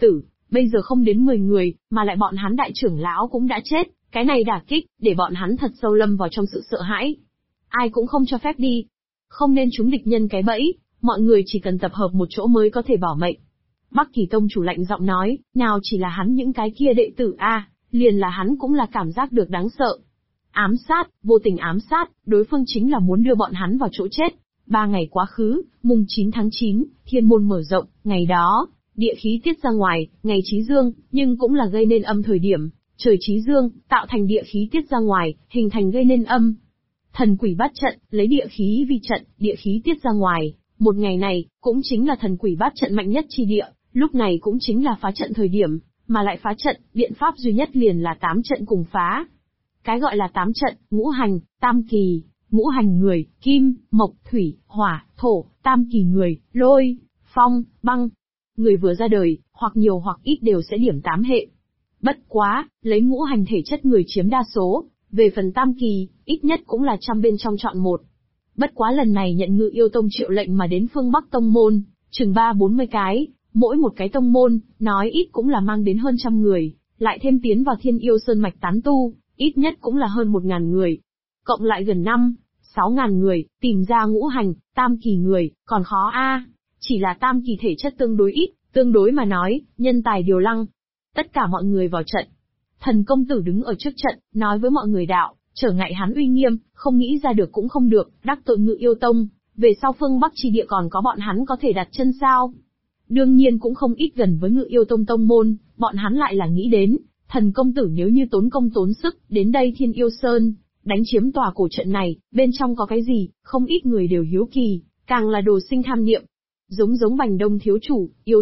Bây giờ không đến 10 người, mà lại bọn hắn đại trưởng lão cũng đã chết, cái này đả kích, để bọn hắn thật sâu lâm vào trong sự sợ hãi. Ai cũng không cho phép đi. Không nên trúng địch nhân cái bẫy, mọi người chỉ cần tập hợp một chỗ mới có thể bảo mệnh. Bắc Kỳ tông chủ lạnh giọng nói, nào chỉ là hắn những cái kia đệ tử liền là hắn cũng là cảm giác được đáng sợ. Ám sát, vô tình ám sát, đối phương chính là muốn đưa bọn hắn vào chỗ chết. 3 ngày quá khứ, mùng 9 tháng 9, thiên môn mở rộng, ngày đó, địa khí tiết ra ngoài, ngày chí dương, nhưng cũng là gây nên âm thời điểm, trời chí dương, tạo thành địa khí tiết ra ngoài, hình thành gây nên âm. Thần quỷ bát trận, lấy địa khí vi trận, địa khí tiết ra ngoài, một ngày này, cũng chính là thần quỷ bát trận mạnh nhất chi địa, lúc này cũng chính là phá trận thời điểm, mà lại phá trận, biện pháp duy nhất liền là 8 trận cùng phá. Cái gọi là 8 trận, ngũ hành, tam kỳ, ngũ hành người, kim, mộc, thủy, hỏa, thổ, tam kỳ người, lôi, phong, băng. Người vừa ra đời, hoặc nhiều hoặc ít đều sẽ điểm 8 hệ. Bất quá, lấy ngũ hành thể chất người chiếm đa số, về phần tam kỳ, ít nhất cũng là trăm bên trong chọn một. Bất quá lần này nhận Ngự Yêu Tông triệu lệnh mà đến phương Bắc tông môn, chừng 30-40 cái, mỗi một cái tông môn, nói ít cũng là mang đến hơn 100 người, lại thêm tiến vào Thiên Yêu Sơn mạch tán tu, ít nhất cũng là hơn 1000 người. Cộng lại gần 5-6 ngàn người, tìm ra ngũ hành, tam kỳ người, còn khó chỉ là tam kỳ thể chất tương đối ít, tương đối mà nói, nhân tài điều lăng. Tất cả mọi người vào trận. Thần công tử đứng ở trước trận, nói với mọi người đạo, trở ngại hắn uy nghiêm, không nghĩ ra được cũng không được, đắc tội Ngự Yêu Tông, về sau phương Bắc chi địa còn có bọn hắn có thể đặt chân sao? Đương nhiên cũng không ít gần với Ngự Yêu Tông tông môn, bọn hắn lại là nghĩ đến, thần công tử nếu như tốn công tốn sức, đến đây Thiên Yêu Sơn, đánh chiếm tòa cổ trận này, bên trong có cái gì, không ít người đều hiếu kỳ, càng là đồ sinh tham niệm. Giống Bành Đông thiếu chủ, yêu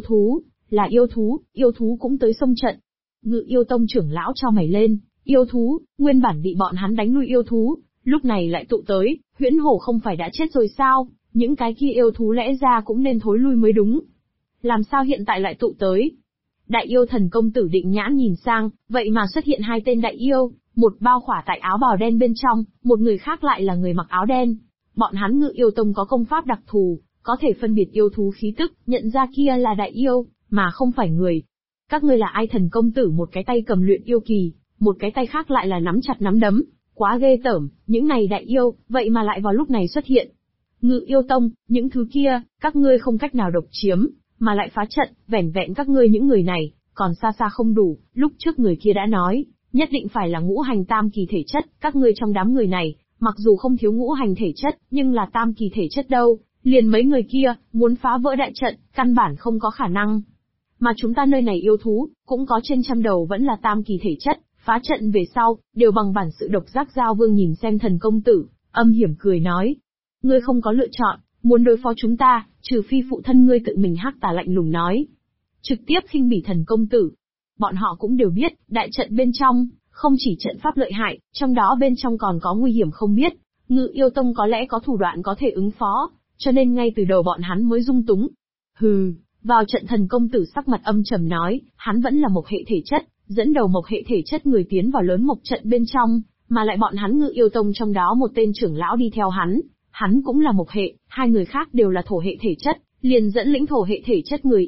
thú cũng tới xông trận. Ngự Yêu Tông trưởng lão cho mày lên, yêu thú, nguyên bản bị bọn hắn đánh nuôi yêu thú, lúc này lại tụ tới, Huyễn Hổ không phải đã chết rồi sao, những cái kia yêu thú lẽ ra cũng nên thối lui mới đúng. Làm sao hiện tại lại tụ tới? Đại yêu thần công tử định nhãn nhìn sang, vậy mà xuất hiện 2 tên đại yêu, một bao khỏa tại áo bào đen bên trong, một người khác lại là người mặc áo đen. Bọn hắn Ngự Yêu Tông có công pháp đặc thù, có thể phân biệt yêu thú khí tức, nhận ra kia là đại yêu, mà không phải người. Các ngươi là ai? Thần công tử một cái tay cầm luyện yêu kỳ, một cái tay khác lại là nắm chặt nắm đấm, quá ghê tởm, những này đại yêu, vậy mà lại vào lúc này xuất hiện. Ngự Yêu Tông, những thứ kia, các ngươi không cách nào độc chiếm, mà lại phá trận, vẻn vẹn các ngươi những người này, còn xa xa không đủ, lúc trước người kia đã nói, nhất định phải là ngũ hành tam kỳ thể chất, các ngươi trong đám người này, mặc dù không thiếu ngũ hành thể chất, nhưng là tam kỳ thể chất đâu, liền mấy người kia, muốn phá vỡ đại trận, căn bản không có khả năng. Mà chúng ta nơi này yêu thú, cũng có trên 100 đầu vẫn là tam kỳ thể chất, phá trận về sau, đều bằng bản sự độc giác. Giao Vương nhìn xem thần công tử, âm hiểm cười nói. Ngươi không có lựa chọn, muốn đối phó chúng ta, trừ phi phụ thân ngươi tự mình. Hắc Tà lạnh lùng nói. Trực tiếp khinh bỉ thần công tử. Bọn họ cũng đều biết, đại trận bên trong, không chỉ trận pháp lợi hại, trong đó bên trong còn có nguy hiểm không biết. Ngự Yêu Tông có lẽ có thủ đoạn có thể ứng phó, cho nên ngay từ đầu bọn hắn mới dung túng. Hừ, vào trận thần công tử sắc mặt âm trầm nói, hắn vẫn là mộc hệ thể chất, dẫn đầu mộc hệ thể chất người tiến vào lớn mộc trận bên trong, mà lại bọn hắn Ngự Yêu Tông trong đó một tên trưởng lão đi theo hắn cũng là mộc hệ, 2 người khác đều là thổ hệ thể chất, liền dẫn lĩnh thổ hệ thể chất người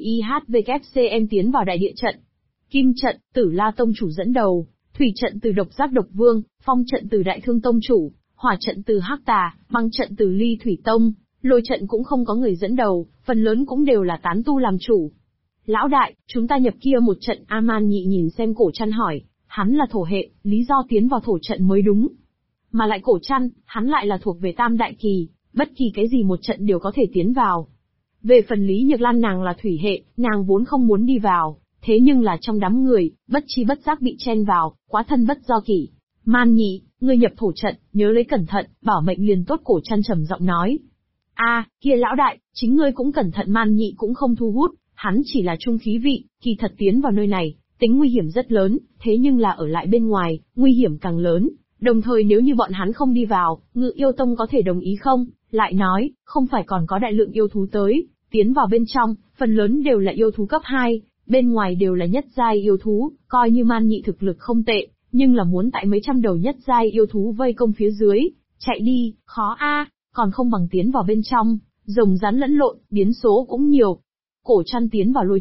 IHVKCM tiến vào đại địa trận. Kim trận, Tử La Tông chủ dẫn đầu, thủy trận từ Độc Giác Độc Vương, phong trận từ Đại Thương Tông chủ, hỏa trận từ Hắc Tà, băng trận từ Ly Thủy Tông, lôi trận cũng không có người dẫn đầu, phần lớn cũng đều là tán tu làm chủ. Lão đại, chúng ta nhập kia một trận. A-man Nhị nhìn xem Cổ Trăn hỏi, hắn là thổ hệ, lý do tiến vào thổ trận mới đúng. Mà lại Cổ Trăn, hắn lại là thuộc về tam đại kỳ, bất kỳ cái gì một trận đều có thể tiến vào. Về phần Lý Nhược Lan nàng là thủy hệ, nàng vốn không muốn đi vào, thế nhưng là trong đám người, bất chi bất giác bị chen vào, quá thân bất do kỷ. Man Nhị, ngươi nhập thổ trận, nhớ lấy cẩn thận, bảo mệnh liền tốt. Cổ Trăn trầm giọng nói. Kia lão đại, chính ngươi cũng cẩn thận. Man Nhị cũng không thu hút, hắn chỉ là trung khí vị, kỳ thật tiến vào nơi này, tính nguy hiểm rất lớn, thế nhưng là ở lại bên ngoài, nguy hiểm càng lớn. Đồng thời nếu như bọn hắn không đi vào, Ngự Yêu Tông có thể đồng ý không? Lại nói, không phải còn có đại lượng yêu thú tới, tiến vào bên trong, phần lớn đều là yêu thú cấp 2, bên ngoài đều là nhất giai yêu thú, coi như Man Nhị thực lực không tệ, nhưng là muốn tại mấy trăm đầu nhất giai yêu thú vây công phía dưới, chạy đi, khó còn không bằng tiến vào bên trong, rồng rắn lẫn lộn, biến số cũng nhiều. Cổ Trăn tiến vào lôi trận,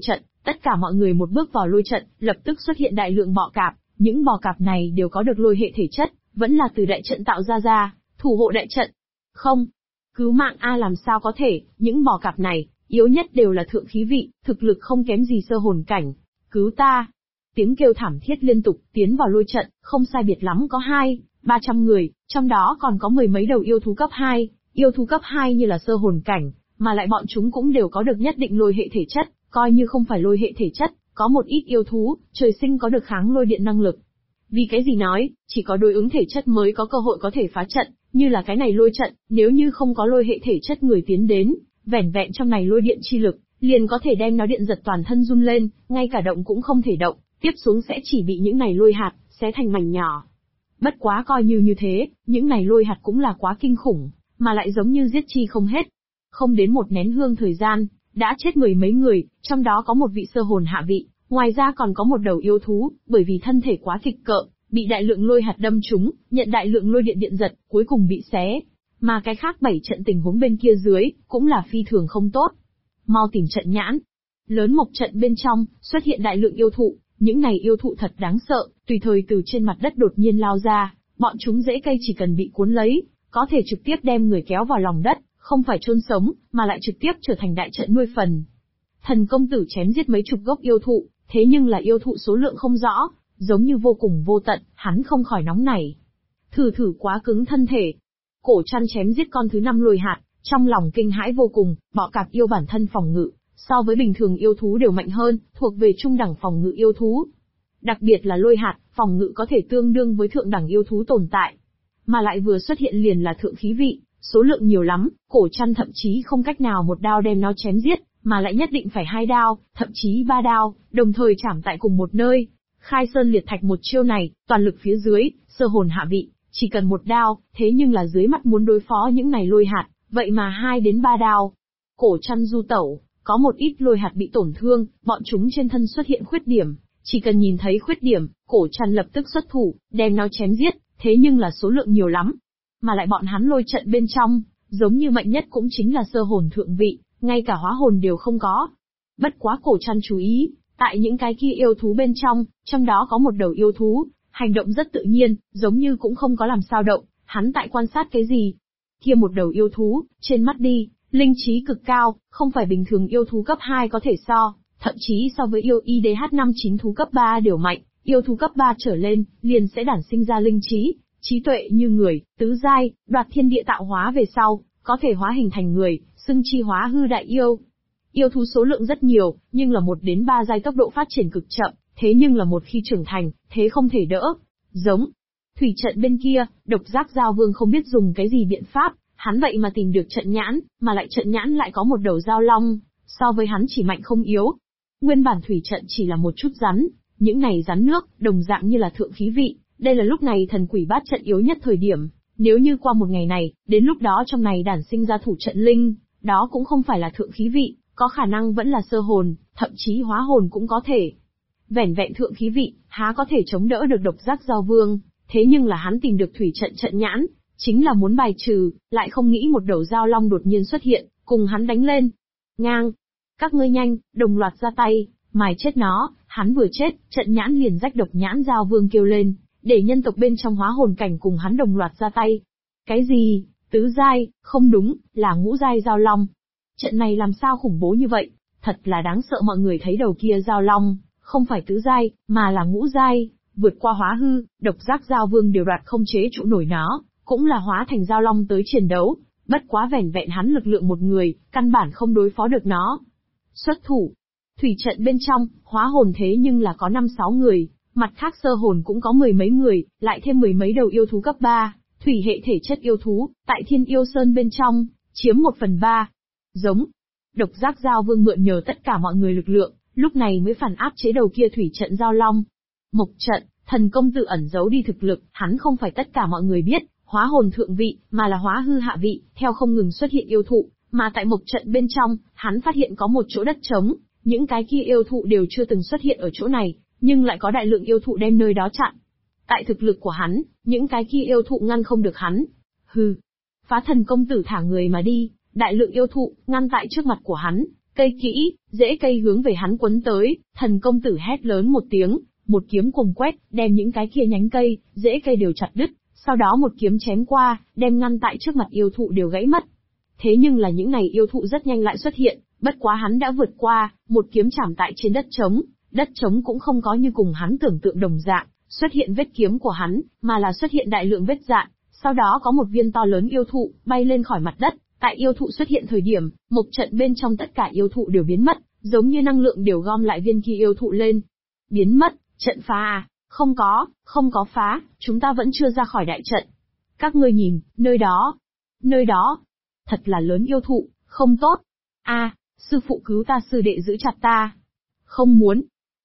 Tất cả mọi người một bước vào lôi trận, lập tức xuất hiện đại lượng bọ cạp, những bọ cạp này đều có được lôi hệ thể chất, vẫn là từ đại trận tạo ra, thủ hộ đại trận. Không, cứu mạng a, làm sao có thể, những bọ cạp này, yếu nhất đều là thượng khí vị, thực lực không kém gì sơ hồn cảnh. Cứu ta! Tiếng kêu thảm thiết liên tục, tiến vào lôi trận, không sai biệt lắm có 200-300 người, trong đó còn có mười mấy đầu yêu thú cấp 2, yêu thú cấp 2 như là sơ hồn cảnh, mà lại bọn chúng cũng đều có được nhất định lôi hệ thể chất, coi như không phải lôi hệ thể chất, có một ít yêu thú, trời sinh có được kháng lôi điện năng lực. Vì cái gì nói, chỉ có đối ứng thể chất mới có cơ hội có thể phá trận, như là cái này lôi trận, nếu như không có lôi hệ thể chất người tiến đến, vẻn vẹn trong này lôi điện chi lực, liền có thể đem nó điện giật toàn thân run lên, ngay cả động cũng không thể động, tiếp xuống sẽ chỉ bị những này lôi hạt, xé thành mảnh nhỏ. Bất quá coi như thế, những này lôi hạt cũng là quá kinh khủng, mà lại giống như giết chi không hết. Không đến một nén hương thời gian, đã chết mười mấy người, trong đó có một vị sơ hồn hạ vị, ngoài ra còn có một đầu yêu thú, bởi vì thân thể quá kịch cợ, bị đại lượng lôi hạt đâm trúng, nhận đại lượng lôi điện giật, cuối cùng bị xé. Mà cái khác 7 trận tình huống bên kia dưới, cũng là phi thường không tốt. Mau tìm trận nhãn. Lớn mộc trận bên trong, xuất hiện đại lượng yêu thụ, những này yêu thụ thật đáng sợ, tùy thời từ trên mặt đất đột nhiên lao ra, bọn chúng rễ cây chỉ cần bị cuốn lấy, có thể trực tiếp đem người kéo vào lòng đất, không phải chôn sống, mà lại trực tiếp trở thành đại trận nuôi phần. Thần công tử chém giết mấy chục gốc yêu thụ, thế nhưng là yêu thụ số lượng không rõ, giống như vô cùng vô tận, hắn không khỏi nóng nảy. Thử quá cứng thân thể. Cổ Trăn chém giết con thứ 5 lôi hạt, trong lòng kinh hãi vô cùng, bọ cạp yêu bản thân phòng ngự, so với bình thường yêu thú đều mạnh hơn, thuộc về trung đẳng phòng ngự yêu thú. Đặc biệt là lôi hạt, phòng ngự có thể tương đương với thượng đẳng yêu thú tồn tại. Mà lại vừa xuất hiện liền là thượng khí vị, số lượng nhiều lắm, Cổ Trăn thậm chí không cách nào một đao đem nó chém giết, mà lại nhất định phải 2 đao, thậm chí 3 đao, đồng thời chảm tại cùng một nơi. Khai Sơn Liệt Thạch một chiêu này, toàn lực phía dưới, sơ hồn hạ vị, chỉ cần một đao, thế nhưng là dưới mắt muốn đối phó những này lôi hạt, vậy mà 2 đến 3 đao. Cổ Trăn du tẩu, có một ít lôi hạt bị tổn thương, bọn chúng trên thân xuất hiện khuyết điểm, chỉ cần nhìn thấy khuyết điểm, Cổ Trăn lập tức xuất thủ, đem nó chém giết, thế nhưng là số lượng nhiều lắm. Mà lại bọn hắn lôi trận bên trong, giống như mạnh nhất cũng chính là sơ hồn thượng vị, ngay cả hóa hồn đều không có. Bất quá Cổ Trăn chú ý, tại những cái kia yêu thú bên trong đó có một đầu yêu thú, hành động rất tự nhiên, giống như cũng không có làm sao động, hắn tại quan sát cái gì. Kia một đầu yêu thú, trên mắt đi, linh trí cực cao, không phải bình thường yêu thú cấp 2 có thể so, thậm chí so với yêu IDH59 thú cấp 3 đều mạnh, yêu thú cấp 3 trở lên, liền sẽ đản sinh ra linh trí tuệ như người, tứ giai, đoạt thiên địa tạo hóa về sau, có thể hóa hình thành người, xưng chi hóa hư đại yêu. Yêu thú số lượng rất nhiều, nhưng là 1 đến 3 giai tốc độ phát triển cực chậm, thế nhưng là một khi trưởng thành, thế không thể đỡ. Giống thủy trận bên kia, Độc Giác Giao Vương không biết dùng cái gì biện pháp, hắn vậy mà tìm được trận nhãn, mà lại trận nhãn lại có một đầu giao long, so với hắn chỉ mạnh không yếu. Nguyên bản thủy trận chỉ là một chút rắn, những này rắn nước, đồng dạng như là thượng khí vị, đây là lúc này thần quỷ bát trận yếu nhất thời điểm, nếu như qua một ngày này, đến lúc đó trong này đản sinh ra thủ trận linh, đó cũng không phải là thượng khí vị, có khả năng vẫn là sơ hồn, thậm chí hóa hồn cũng có thể. Vẻn vẹn thượng khí vị, há có thể chống đỡ được Độc Giác Giao Vương, thế nhưng là hắn tìm được thủy trận trận nhãn, chính là muốn bài trừ, lại không nghĩ một đầu giao long đột nhiên xuất hiện, cùng hắn đánh lên. Ngang! Các ngươi nhanh, đồng loạt ra tay, mài chết nó, hắn vừa chết, trận nhãn liền rách. Độc Nhãn Giao Vương kêu lên, để nhân tộc bên trong hóa hồn cảnh cùng hắn đồng loạt ra tay. Cái gì? Tứ giai? Không đúng, là ngũ giai giao long. Trận này làm sao khủng bố như vậy? Thật là đáng sợ. Mọi người thấy đầu kia giao long, không phải tứ giai, mà là ngũ giai, vượt qua hóa hư, Độc Giác Giao Vương đều đoạt không chế trụ nổi nó, cũng là hóa thành giao long tới chiến đấu, bất quá vẻn vẹn hắn lực lượng một người, căn bản không đối phó được nó. Xuất thủ. Thủy trận bên trong, hóa hồn thế nhưng là có 5-6 người, mặt khác sơ hồn cũng có mười mấy người, lại thêm mười mấy đầu yêu thú cấp 3, thủy hệ thể chất yêu thú, tại Thiên Yêu Sơn bên trong, chiếm 1/3. Giống. Độc Giác Giao Vương mượn nhờ tất cả mọi người lực lượng, lúc này mới phản áp chế đầu kia thủy trận giao long. Mộc trận, thần công tự ẩn giấu đi thực lực, hắn không phải tất cả mọi người biết, hóa hồn thượng vị, mà là hóa hư hạ vị, theo không ngừng xuất hiện yêu thụ, mà tại mộc trận bên trong, hắn phát hiện có một chỗ đất trống, những cái kia yêu thụ đều chưa từng xuất hiện ở chỗ này, nhưng lại có đại lượng yêu thụ đem nơi đó chặn. Tại thực lực của hắn, những cái kia yêu thụ ngăn không được hắn. Hừ. Phá thần công tử thả người mà đi, đại lượng yêu thụ, ngăn tại trước mặt của hắn, Cây kỹ, rễ cây hướng về hắn quấn tới, thần công tử hét lớn một tiếng, một kiếm cuồng quét, đem những cái kia nhánh cây, rễ cây đều chặt đứt, sau đó một kiếm chém qua, đem ngăn tại trước mặt yêu thụ đều gãy mất. Thế nhưng là những này yêu thụ rất nhanh lại xuất hiện, bất quá hắn đã vượt qua, một kiếm chạm tại trên đất trống cũng không có như cùng hắn tưởng tượng đồng dạng, xuất hiện vết kiếm của hắn, mà là xuất hiện đại lượng vết dạn, sau đó có một viên to lớn yêu thụ, bay lên khỏi mặt đất, tại yêu thụ xuất hiện thời điểm, mộc trận bên trong tất cả yêu thụ đều biến mất, giống như năng lượng đều gom lại viên kia yêu thụ lên. Biến mất, trận phá à? Không có phá, chúng ta vẫn chưa ra khỏi đại trận. Các ngươi nhìn, nơi đó, thật là lớn yêu thụ, không tốt. Sư phụ cứu ta, sư đệ giữ chặt ta. Không muốn.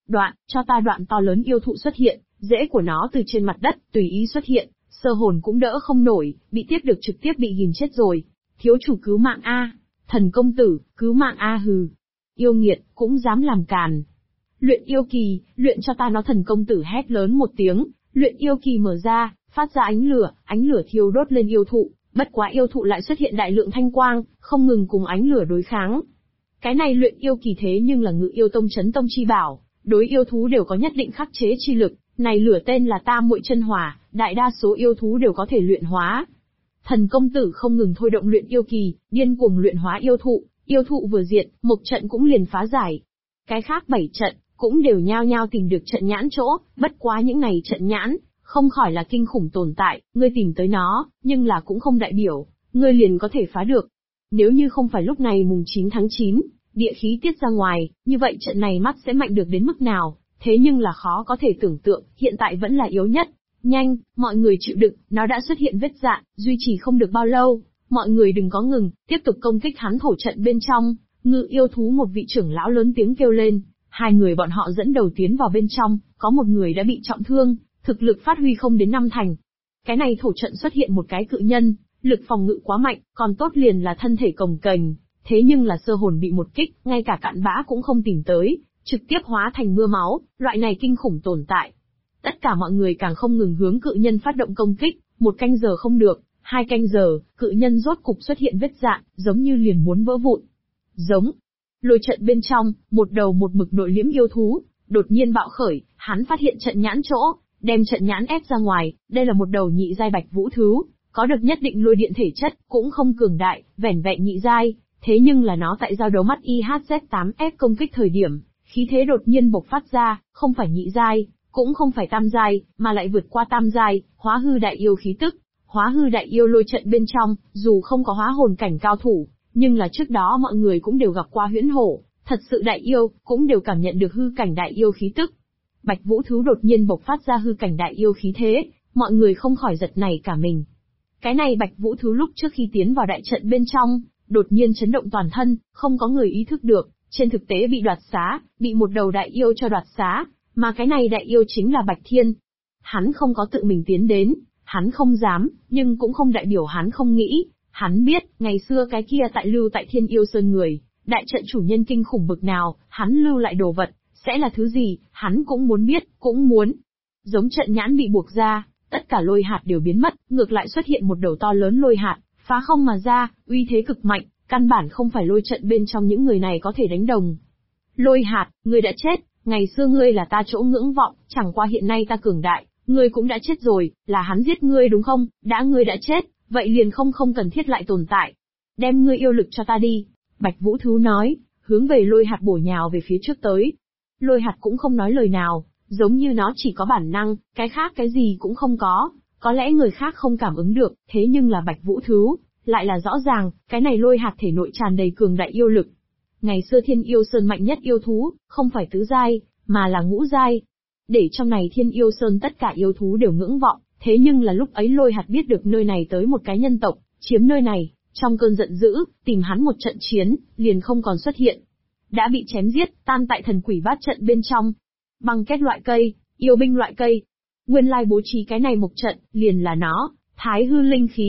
Cho ta đoạn to lớn yêu thụ xuất hiện, rễ của nó từ trên mặt đất, tùy ý xuất hiện, sơ hồn cũng đỡ không nổi, bị tiếp được trực tiếp bị ghim chết rồi. Thiếu chủ cứu mạng a, thần công tử, cứu mạng a hừ. Yêu nghiệt, cũng dám làm càn. Luyện yêu kỳ, luyện cho ta nó, thần công tử hét lớn một tiếng, luyện yêu kỳ mở ra, phát ra ánh lửa thiêu đốt lên yêu thụ, bất quá yêu thụ lại xuất hiện đại lượng thanh quang, không ngừng cùng ánh lửa đối kháng. Cái này luyện yêu kỳ thế nhưng là Ngự Yêu Tông chấn tông chi bảo, đối yêu thú đều có nhất định khắc chế chi lực, này lửa tên là Tam Muội Chân Hỏa, đại đa số yêu thú đều có thể luyện hóa. Thần công tử không ngừng thôi động luyện yêu kỳ, điên cuồng luyện hóa yêu thụ vừa diệt, mộc trận cũng liền phá giải. Cái khác 7 trận, cũng đều nhao nhao tìm được trận nhãn chỗ, bất quá những này trận nhãn, không khỏi là kinh khủng tồn tại, ngươi tìm tới nó, nhưng là cũng không đại biểu, ngươi liền có thể phá được. Nếu như không phải lúc này mùng 9 tháng 9, địa khí tiết ra ngoài, như vậy trận này mắt sẽ mạnh được đến mức nào, thế nhưng là khó có thể tưởng tượng, hiện tại vẫn là yếu nhất. Nhanh, mọi người chịu đựng, nó đã xuất hiện vết dạn, duy trì không được bao lâu, mọi người đừng có ngừng, tiếp tục công kích hắn thổ trận bên trong. Ngự yêu thú một vị trưởng lão lớn tiếng kêu lên, hai người bọn họ dẫn đầu tiến vào bên trong, có một người đã bị trọng thương, thực lực phát huy không đến 5 thành. Cái này thổ trận xuất hiện một cái cự nhân, lực phòng ngự quá mạnh, còn tốt liền là thân thể cồng kềnh, thế nhưng là sơ hồn bị một kích, ngay cả cặn bã cũng không tìm tới, trực tiếp hóa thành mưa máu, loại này kinh khủng tồn tại. Tất cả mọi người càng không ngừng hướng cự nhân phát động công kích, 1 canh giờ không được, 2 canh giờ, cự nhân rốt cục xuất hiện vết dạn, giống như liền muốn vỡ vụn. Giống. Lôi trận bên trong, một đầu một mực nội liễm yêu thú, đột nhiên bạo khởi, hắn phát hiện trận nhãn chỗ, đem trận nhãn ép ra ngoài, đây là một đầu nhị giai bạch vũ thú, có được nhất định lôi điện thể chất, cũng không cường đại, vẻn vẹn nhị giai, thế nhưng là nó tại giao đấu mắt IHZ8F công kích thời điểm, khí thế đột nhiên bộc phát ra, không phải nhị giai, cũng không phải tam giai, mà lại vượt qua tam giai, hóa hư đại yêu khí tức. Hóa hư đại yêu lôi trận bên trong, dù không có hóa hồn cảnh cao thủ, nhưng là trước đó mọi người cũng đều gặp qua huyễn hổ, thật sự đại yêu, cũng đều cảm nhận được hư cảnh đại yêu khí tức. Bạch vũ thú đột nhiên bộc phát ra hư cảnh đại yêu khí thế, mọi người không khỏi giật nảy cả mình. Cái này bạch vũ thú lúc trước khi tiến vào đại trận bên trong, đột nhiên chấn động toàn thân, không có người ý thức được, trên thực tế bị đoạt xá, bị một đầu đại yêu cho đoạt xá, mà cái này đại yêu chính là Bạch Thiên. Hắn không có tự mình tiến đến, hắn không dám, nhưng cũng không đại biểu hắn không nghĩ, hắn biết, ngày xưa cái kia lưu tại Thiên Yêu Sơn người, đại trận chủ nhân kinh khủng bực nào, hắn lưu lại đồ vật, sẽ là thứ gì, hắn cũng muốn biết, cũng muốn. Giống trận nhãn bị buộc ra, tất cả lôi hạt đều biến mất, ngược lại xuất hiện một đầu to lớn lôi hạt, phá không mà ra, uy thế cực mạnh, căn bản không phải lôi trận bên trong những người này có thể đánh đồng. Lôi hạt, ngươi đã chết, ngày xưa ngươi là ta chỗ ngưỡng vọng, chẳng qua hiện nay ta cường đại, ngươi cũng đã chết rồi, là hắn giết ngươi đúng không, ngươi đã chết, vậy liền không cần thiết lại tồn tại. Đem ngươi yêu lực cho ta đi, Bạch Vũ Thú nói, hướng về lôi hạt bổ nhào về phía trước tới. Lôi hạt cũng không nói lời nào, giống như nó chỉ có bản năng, cái khác cái gì cũng không có lẽ người khác không cảm ứng được, thế nhưng là Bạch Vũ Thú, lại là rõ ràng, cái này lôi hạt thể nội tràn đầy cường đại yêu lực. Ngày xưa Thiên Yêu Sơn mạnh nhất yêu thú, không phải tứ giai, mà là ngũ giai. Để trong này Thiên Yêu Sơn tất cả yêu thú đều ngưỡng vọng, thế nhưng là lúc ấy lôi hạt biết được nơi này tới một cái nhân tộc, chiếm nơi này, trong cơn giận dữ, tìm hắn một trận chiến, liền không còn xuất hiện. Đã bị chém giết, tan tại thần quỷ bát trận bên trong. Băng kết loại cây, yêu binh loại cây. Nguyên lai bố trí cái này một trận, liền là nó, thái hư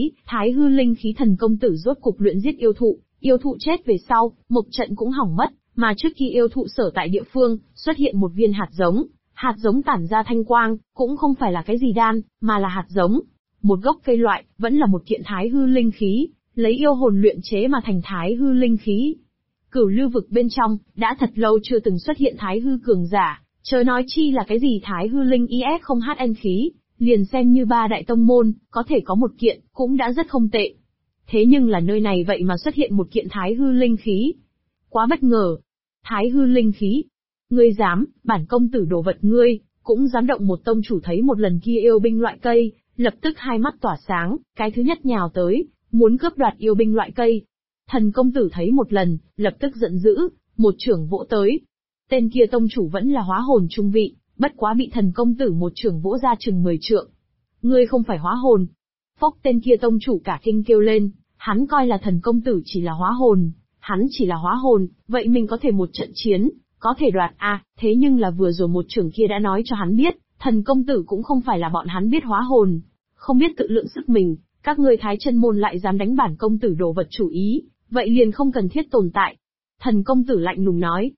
linh khí thần công tử rốt cục luyện giết yêu thụ chết về sau, một trận cũng hỏng mất, mà trước khi yêu thụ sở tại địa phương, xuất hiện một viên hạt giống tản ra thanh quang, cũng không phải là cái gì đan, mà là hạt giống. Một gốc cây loại, vẫn là một kiện thái hư linh khí, lấy yêu hồn luyện chế mà thành thái hư linh khí. Cửu lưu vực bên trong, đã thật lâu chưa từng xuất hiện thái hư cường giả, chớ nói chi là cái gì thái hư linh IS không HN khí, liền xem như ba đại tông môn, có thể có một kiện, cũng đã rất không tệ. Thế nhưng là nơi này vậy mà xuất hiện một kiện thái hư linh khí. Quá bất ngờ. Thái hư linh khí. Ngươi dám, bản công tử đồ vật ngươi, cũng dám động một tông chủ thấy một lần kia yêu binh loại cây, lập tức hai mắt tỏa sáng, cái thứ nhất nhào tới, muốn cướp đoạt yêu binh loại cây. Thần công tử thấy một lần, lập tức giận dữ, một chưởng vỗ tới. Tên kia tông chủ vẫn là hóa hồn trung vị, bất quá bị thần công tử một chưởng vỗ ra chừng 10 trượng. Ngươi không phải hóa hồn. Phốc, tên kia tông chủ cả kinh kêu lên, hắn coi là thần công tử chỉ là hóa hồn, hắn chỉ là hóa hồn, vậy mình có thể một trận chiến, có thể đoạt thế nhưng là vừa rồi một chưởng kia đã nói cho hắn biết, thần công tử cũng không phải là bọn hắn biết hóa hồn, không biết tự lượng sức mình, các ngươi Thái Chân môn lại dám đánh bản công tử đồ vật chủ ý, vậy liền không cần thiết tồn tại. Thần công tử lạnh lùng nói,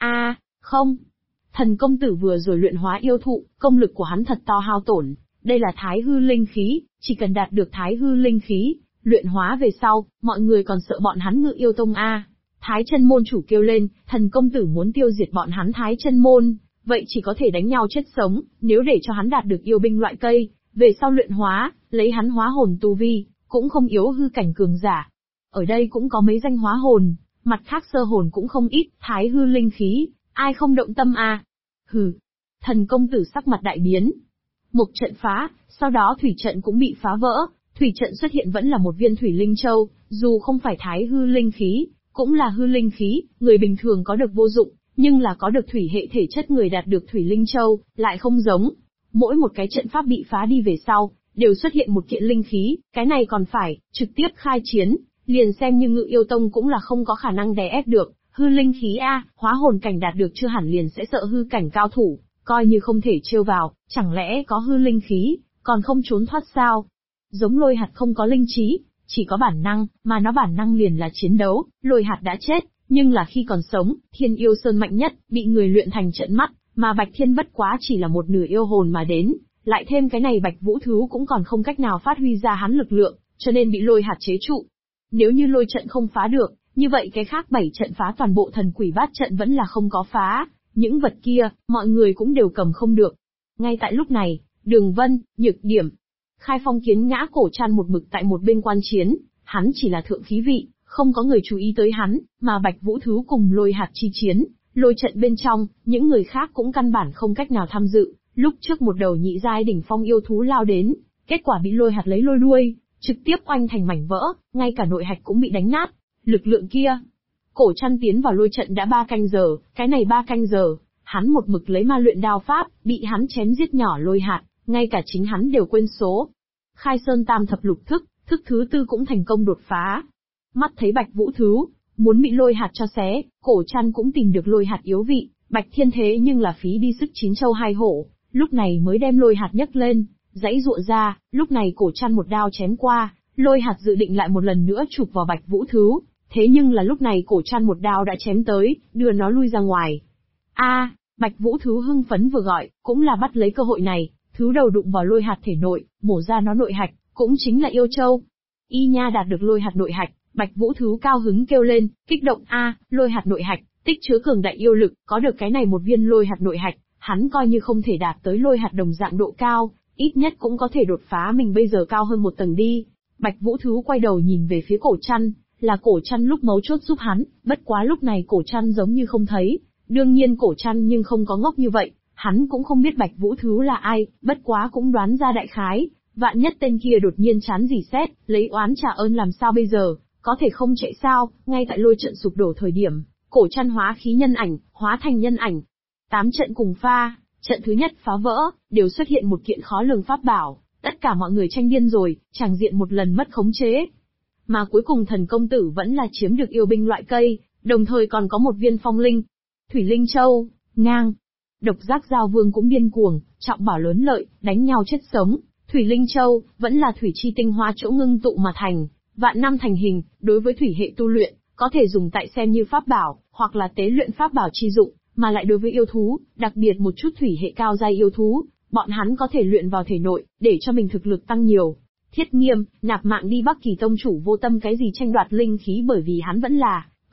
không. Thần công tử vừa rồi luyện hóa yêu thụ, công lực của hắn thật to hao tổn, đây là thái hư linh khí, chỉ cần đạt được thái hư linh khí, luyện hóa về sau, mọi người còn sợ bọn hắn Ngự Yêu Tông Thái Chân môn chủ kêu lên, thần công tử muốn tiêu diệt bọn hắn Thái Chân môn, vậy chỉ có thể đánh nhau chết sống, nếu để cho hắn đạt được yêu binh loại cây, về sau luyện hóa, lấy hắn hóa hồn tu vi, cũng không yếu hư cảnh cường giả. Ở đây cũng có mấy danh hóa hồn, mặt khác sơ hồn cũng không ít, thái hư linh khí, ai không động tâm Hừ. Thần công tử sắc mặt đại biến. Một trận phá, sau đó thủy trận cũng bị phá vỡ, thủy trận xuất hiện vẫn là một viên thủy linh châu, dù không phải thái hư linh khí, cũng là hư linh khí, người bình thường có được vô dụng, nhưng là có được thủy hệ thể chất người đạt được thủy linh châu, lại không giống. Mỗi một cái trận pháp bị phá đi về sau, đều xuất hiện một kiện linh khí, cái này còn phải, trực tiếp khai chiến, liền xem như Ngự Yêu Tông cũng là không có khả năng đè ép được, hư linh khí hóa hồn cảnh đạt được chưa hẳn liền sẽ sợ hư cảnh cao thủ, coi như không thể trêu vào, chẳng lẽ có hư linh khí, còn không trốn thoát sao? Giống Lôi Hạt không có linh trí, chỉ có bản năng, mà nó bản năng liền là chiến đấu, Lôi Hạt đã chết, nhưng là khi còn sống, Thiên Yêu Sơn mạnh nhất, bị người luyện thành trận mắt, mà Bạch Thiên bất quá chỉ là một nửa yêu hồn mà đến, lại thêm cái này Bạch Vũ Thứ cũng còn không cách nào phát huy ra hắn lực lượng, cho nên bị Lôi Hạt chế trụ. Nếu như lôi trận không phá được, như vậy cái khác 7 trận phá toàn bộ thần quỷ bát trận vẫn là không có phá, những vật kia, mọi người cũng đều cầm không được. Ngay tại lúc này, Đường Vân, Nhược Điểm, Khai Phong Kiến ngã cổ chăn một mực tại một bên quan chiến, hắn chỉ là thượng khí vị, không có người chú ý tới hắn, mà Bạch Vũ Thứ cùng Lôi Hạt chi chiến, lôi trận bên trong, những người khác cũng căn bản không cách nào tham dự, lúc trước một đầu nhị giai đỉnh phong yêu thú lao đến, kết quả bị Lôi Hạt lấy lôi đuôi, trực tiếp oanh thành mảnh vỡ, ngay cả nội hạch cũng bị đánh nát. Lực lượng kia, Cổ Trăn tiến vào lôi trận đã 3 canh giờ, cái này 3 canh giờ, hắn một mực lấy ma luyện đao pháp, bị hắn chém giết nhỏ Lôi Hạt, ngay cả chính hắn đều quên số. Khai Sơn Tam Thập Lục Thức, thức thứ 4 cũng thành công đột phá. Mắt thấy Bạch Vũ Thứ muốn bị Lôi Hạt cho xé, Cổ Trăn cũng tìm được Lôi Hạt yếu vị, Bạch Thiên thế nhưng là phí đi sức 9 châu 2 hổ, lúc này mới đem Lôi Hạt nhấc lên, dãy dụa ra, lúc này Cổ Trăn một đao chém qua, Lôi Hạt dự định lại một lần nữa chụp vào Bạch Vũ Thứ, thế nhưng là lúc này Cổ Trăn một đao đã chém tới, đưa nó lui ra ngoài. Bạch Vũ Thứ hưng phấn vừa gọi, cũng là bắt lấy cơ hội này, thứ đầu đụng vào Lôi Hạt thể nội, mổ ra nó nội hạch, cũng chính là yêu châu. Y nha đạt được Lôi Hạt nội hạch, Bạch Vũ Thứ cao hứng kêu lên, kích động Lôi Hạt nội hạch, tích chứa cường đại yêu lực, có được cái này một viên Lôi Hạt nội hạch, hắn coi như không thể đạt tới Lôi Hạt đồng dạng độ cao, ít nhất cũng có thể đột phá mình bây giờ cao hơn một tầng đi. Bạch Vũ Thứ quay đầu nhìn về phía Cổ Trăn, là Cổ Trăn lúc mấu chốt giúp hắn, bất quá lúc này Cổ Trăn giống như không thấy, đương nhiên Cổ Trăn nhưng không có ngốc như vậy, hắn cũng không biết Bạch Vũ Thứ là ai, bất quá cũng đoán ra đại khái, vạn nhất tên kia đột nhiên chán dỉ xét, lấy oán trả ơn làm sao bây giờ, có thể không chạy sao, ngay tại lôi trận sụp đổ thời điểm, Cổ Trăn hóa khí nhân ảnh, hóa thành nhân ảnh. 8 trận cùng pha, trận thứ nhất phá vỡ, đều xuất hiện một kiện khó lường pháp bảo, tất cả mọi người tranh điên rồi, tràng diện một lần mất khống chế. Mà cuối cùng thần công tử vẫn là chiếm được yêu binh loại cây, đồng thời còn có một viên phong linh. Thủy Linh Châu, ngang. Độc Giác Giao Vương cũng điên cuồng, trọng bảo lớn lợi, đánh nhau chết sống. Thủy Linh Châu, vẫn là thủy chi tinh hoa chỗ ngưng tụ mà thành, vạn năm thành hình, đối với thủy hệ tu luyện, có thể dùng tại xem như pháp bảo, hoặc là tế luyện pháp bảo chi dụng, mà lại đối với yêu thú, đặc biệt một chút thủy hệ cao giai yêu thú, bọn hắn có thể luyện vào thể nội, để cho mình thực lực tăng nhiều. Thiết Nghiêm, nạp mạng đi Bắc Kỳ tông chủ vô tâm cái gì tranh đoạt linh khí bởi vì hắn vẫn là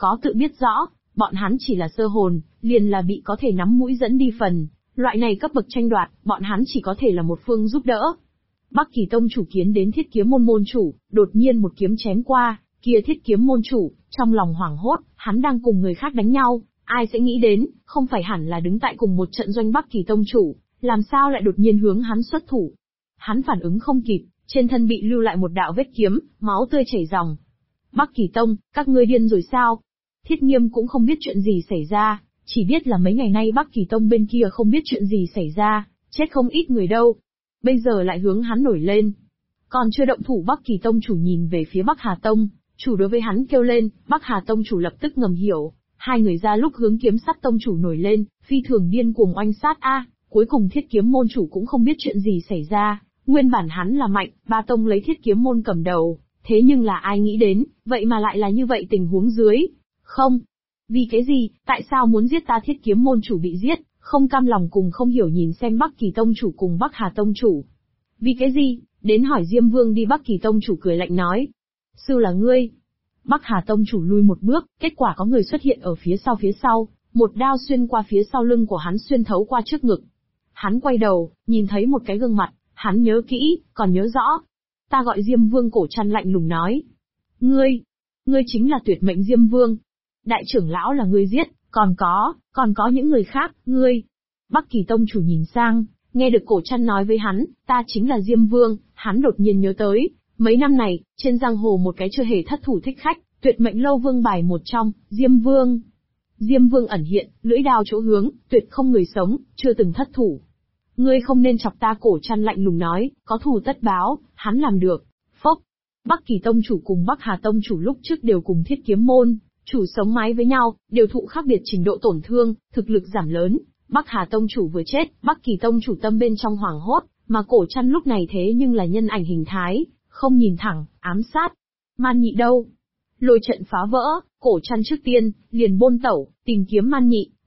có tự biết rõ, bọn hắn chỉ là sơ hồn, liền là bị có thể nắm mũi dẫn đi phần. Loại này cấp bậc tranh đoạt, bọn hắn chỉ có thể là một phương giúp đỡ. Bắc Kỳ Tông chủ kiến đến Thiết Kiếm môn môn chủ, đột nhiên một kiếm chém qua, kia Thiết Kiếm môn chủ, trong lòng hoảng hốt, hắn đang cùng người khác đánh nhau, ai sẽ nghĩ đến, không phải hẳn là đứng tại cùng một trận doanh Bắc Kỳ Tông chủ, làm sao lại đột nhiên hướng hắn xuất thủ. Hắn phản ứng không kịp, trên thân bị lưu lại một đạo vết kiếm, máu tươi chảy ròng. Bắc Kỳ Tông, các ngươi điên rồi sao? Thiết Nghiêm cũng không biết chuyện gì xảy ra, chỉ biết là mấy ngày nay Bắc Kỳ Tông bên kia không biết chuyện gì xảy ra, chết không ít người đâu. Bây giờ lại hướng hắn nổi lên. Còn chưa động thủ Bắc Kỳ Tông chủ nhìn về phía Bắc Hà Tông, chủ đối với hắn kêu lên, Bắc Hà Tông chủ lập tức ngầm hiểu, hai người ra lúc hướng Kiếm Sắt Tông chủ nổi lên, phi thường điên cuồng oanh sát cuối cùng Thiết Kiếm môn chủ cũng không biết chuyện gì xảy ra, nguyên bản hắn là mạnh, ba tông lấy Thiết Kiếm môn cầm đầu, thế nhưng là ai nghĩ đến, vậy mà lại là như vậy tình huống dưới. Không. Vì cái gì, tại sao muốn giết ta Thiết Kiếm môn chủ bị giết, không cam lòng cùng không hiểu nhìn xem Bắc Kỳ Tông chủ cùng Bắc Hà Tông chủ. Vì cái gì, đến hỏi Diêm Vương đi. Bắc Kỳ Tông chủ cười lạnh nói. Sư là ngươi. Bắc Hà Tông chủ lui một bước, kết quả có người xuất hiện ở phía sau, một đao xuyên qua phía sau lưng của hắn xuyên thấu qua trước ngực. Hắn quay đầu, nhìn thấy một cái gương mặt, hắn nhớ kỹ, còn nhớ rõ. Ta gọi Diêm Vương. Cổ Trăn lạnh lùng nói. Ngươi chính là Tuyệt Mệnh Diêm Vương. Đại trưởng lão là ngươi giết, còn có những người khác, ngươi. Bắc Kỳ Tông chủ nhìn sang, nghe được Cổ Trăn nói với hắn, ta chính là Diêm Vương, hắn đột nhiên nhớ tới, mấy năm này, trên giang hồ một cái chưa hề thất thủ thích khách, Tuyệt Mệnh Lâu Vương bài một trong, Diêm Vương. Diêm Vương ẩn hiện, lưỡi đao chỗ hướng, tuyệt không người sống, chưa từng thất thủ. Ngươi không nên chọc ta. Cổ Trăn lạnh lùng nói, có thù tất báo, hắn làm được. Phốc. Bắc Kỳ Tông chủ cùng Bắc Hà Tông chủ lúc trước đều cùng Thiết Kiếm môn chủ sống mái với nhau, đều thụ khác biệt trình độ tổn thương, thực lực giảm lớn. Bắc Hà Tông chủ vừa chết, Bắc Kỳ Tông chủ tâm bên trong hoảng hốt, mà Cổ Trăn lúc này thế nhưng là nhân ảnh hình thái, không nhìn thẳng, ám sát. Man Nhị đâu? Lôi trận phá vỡ, Cổ Trăn trước tiên liền bôn tẩu, tìm kiếm Man Nhị,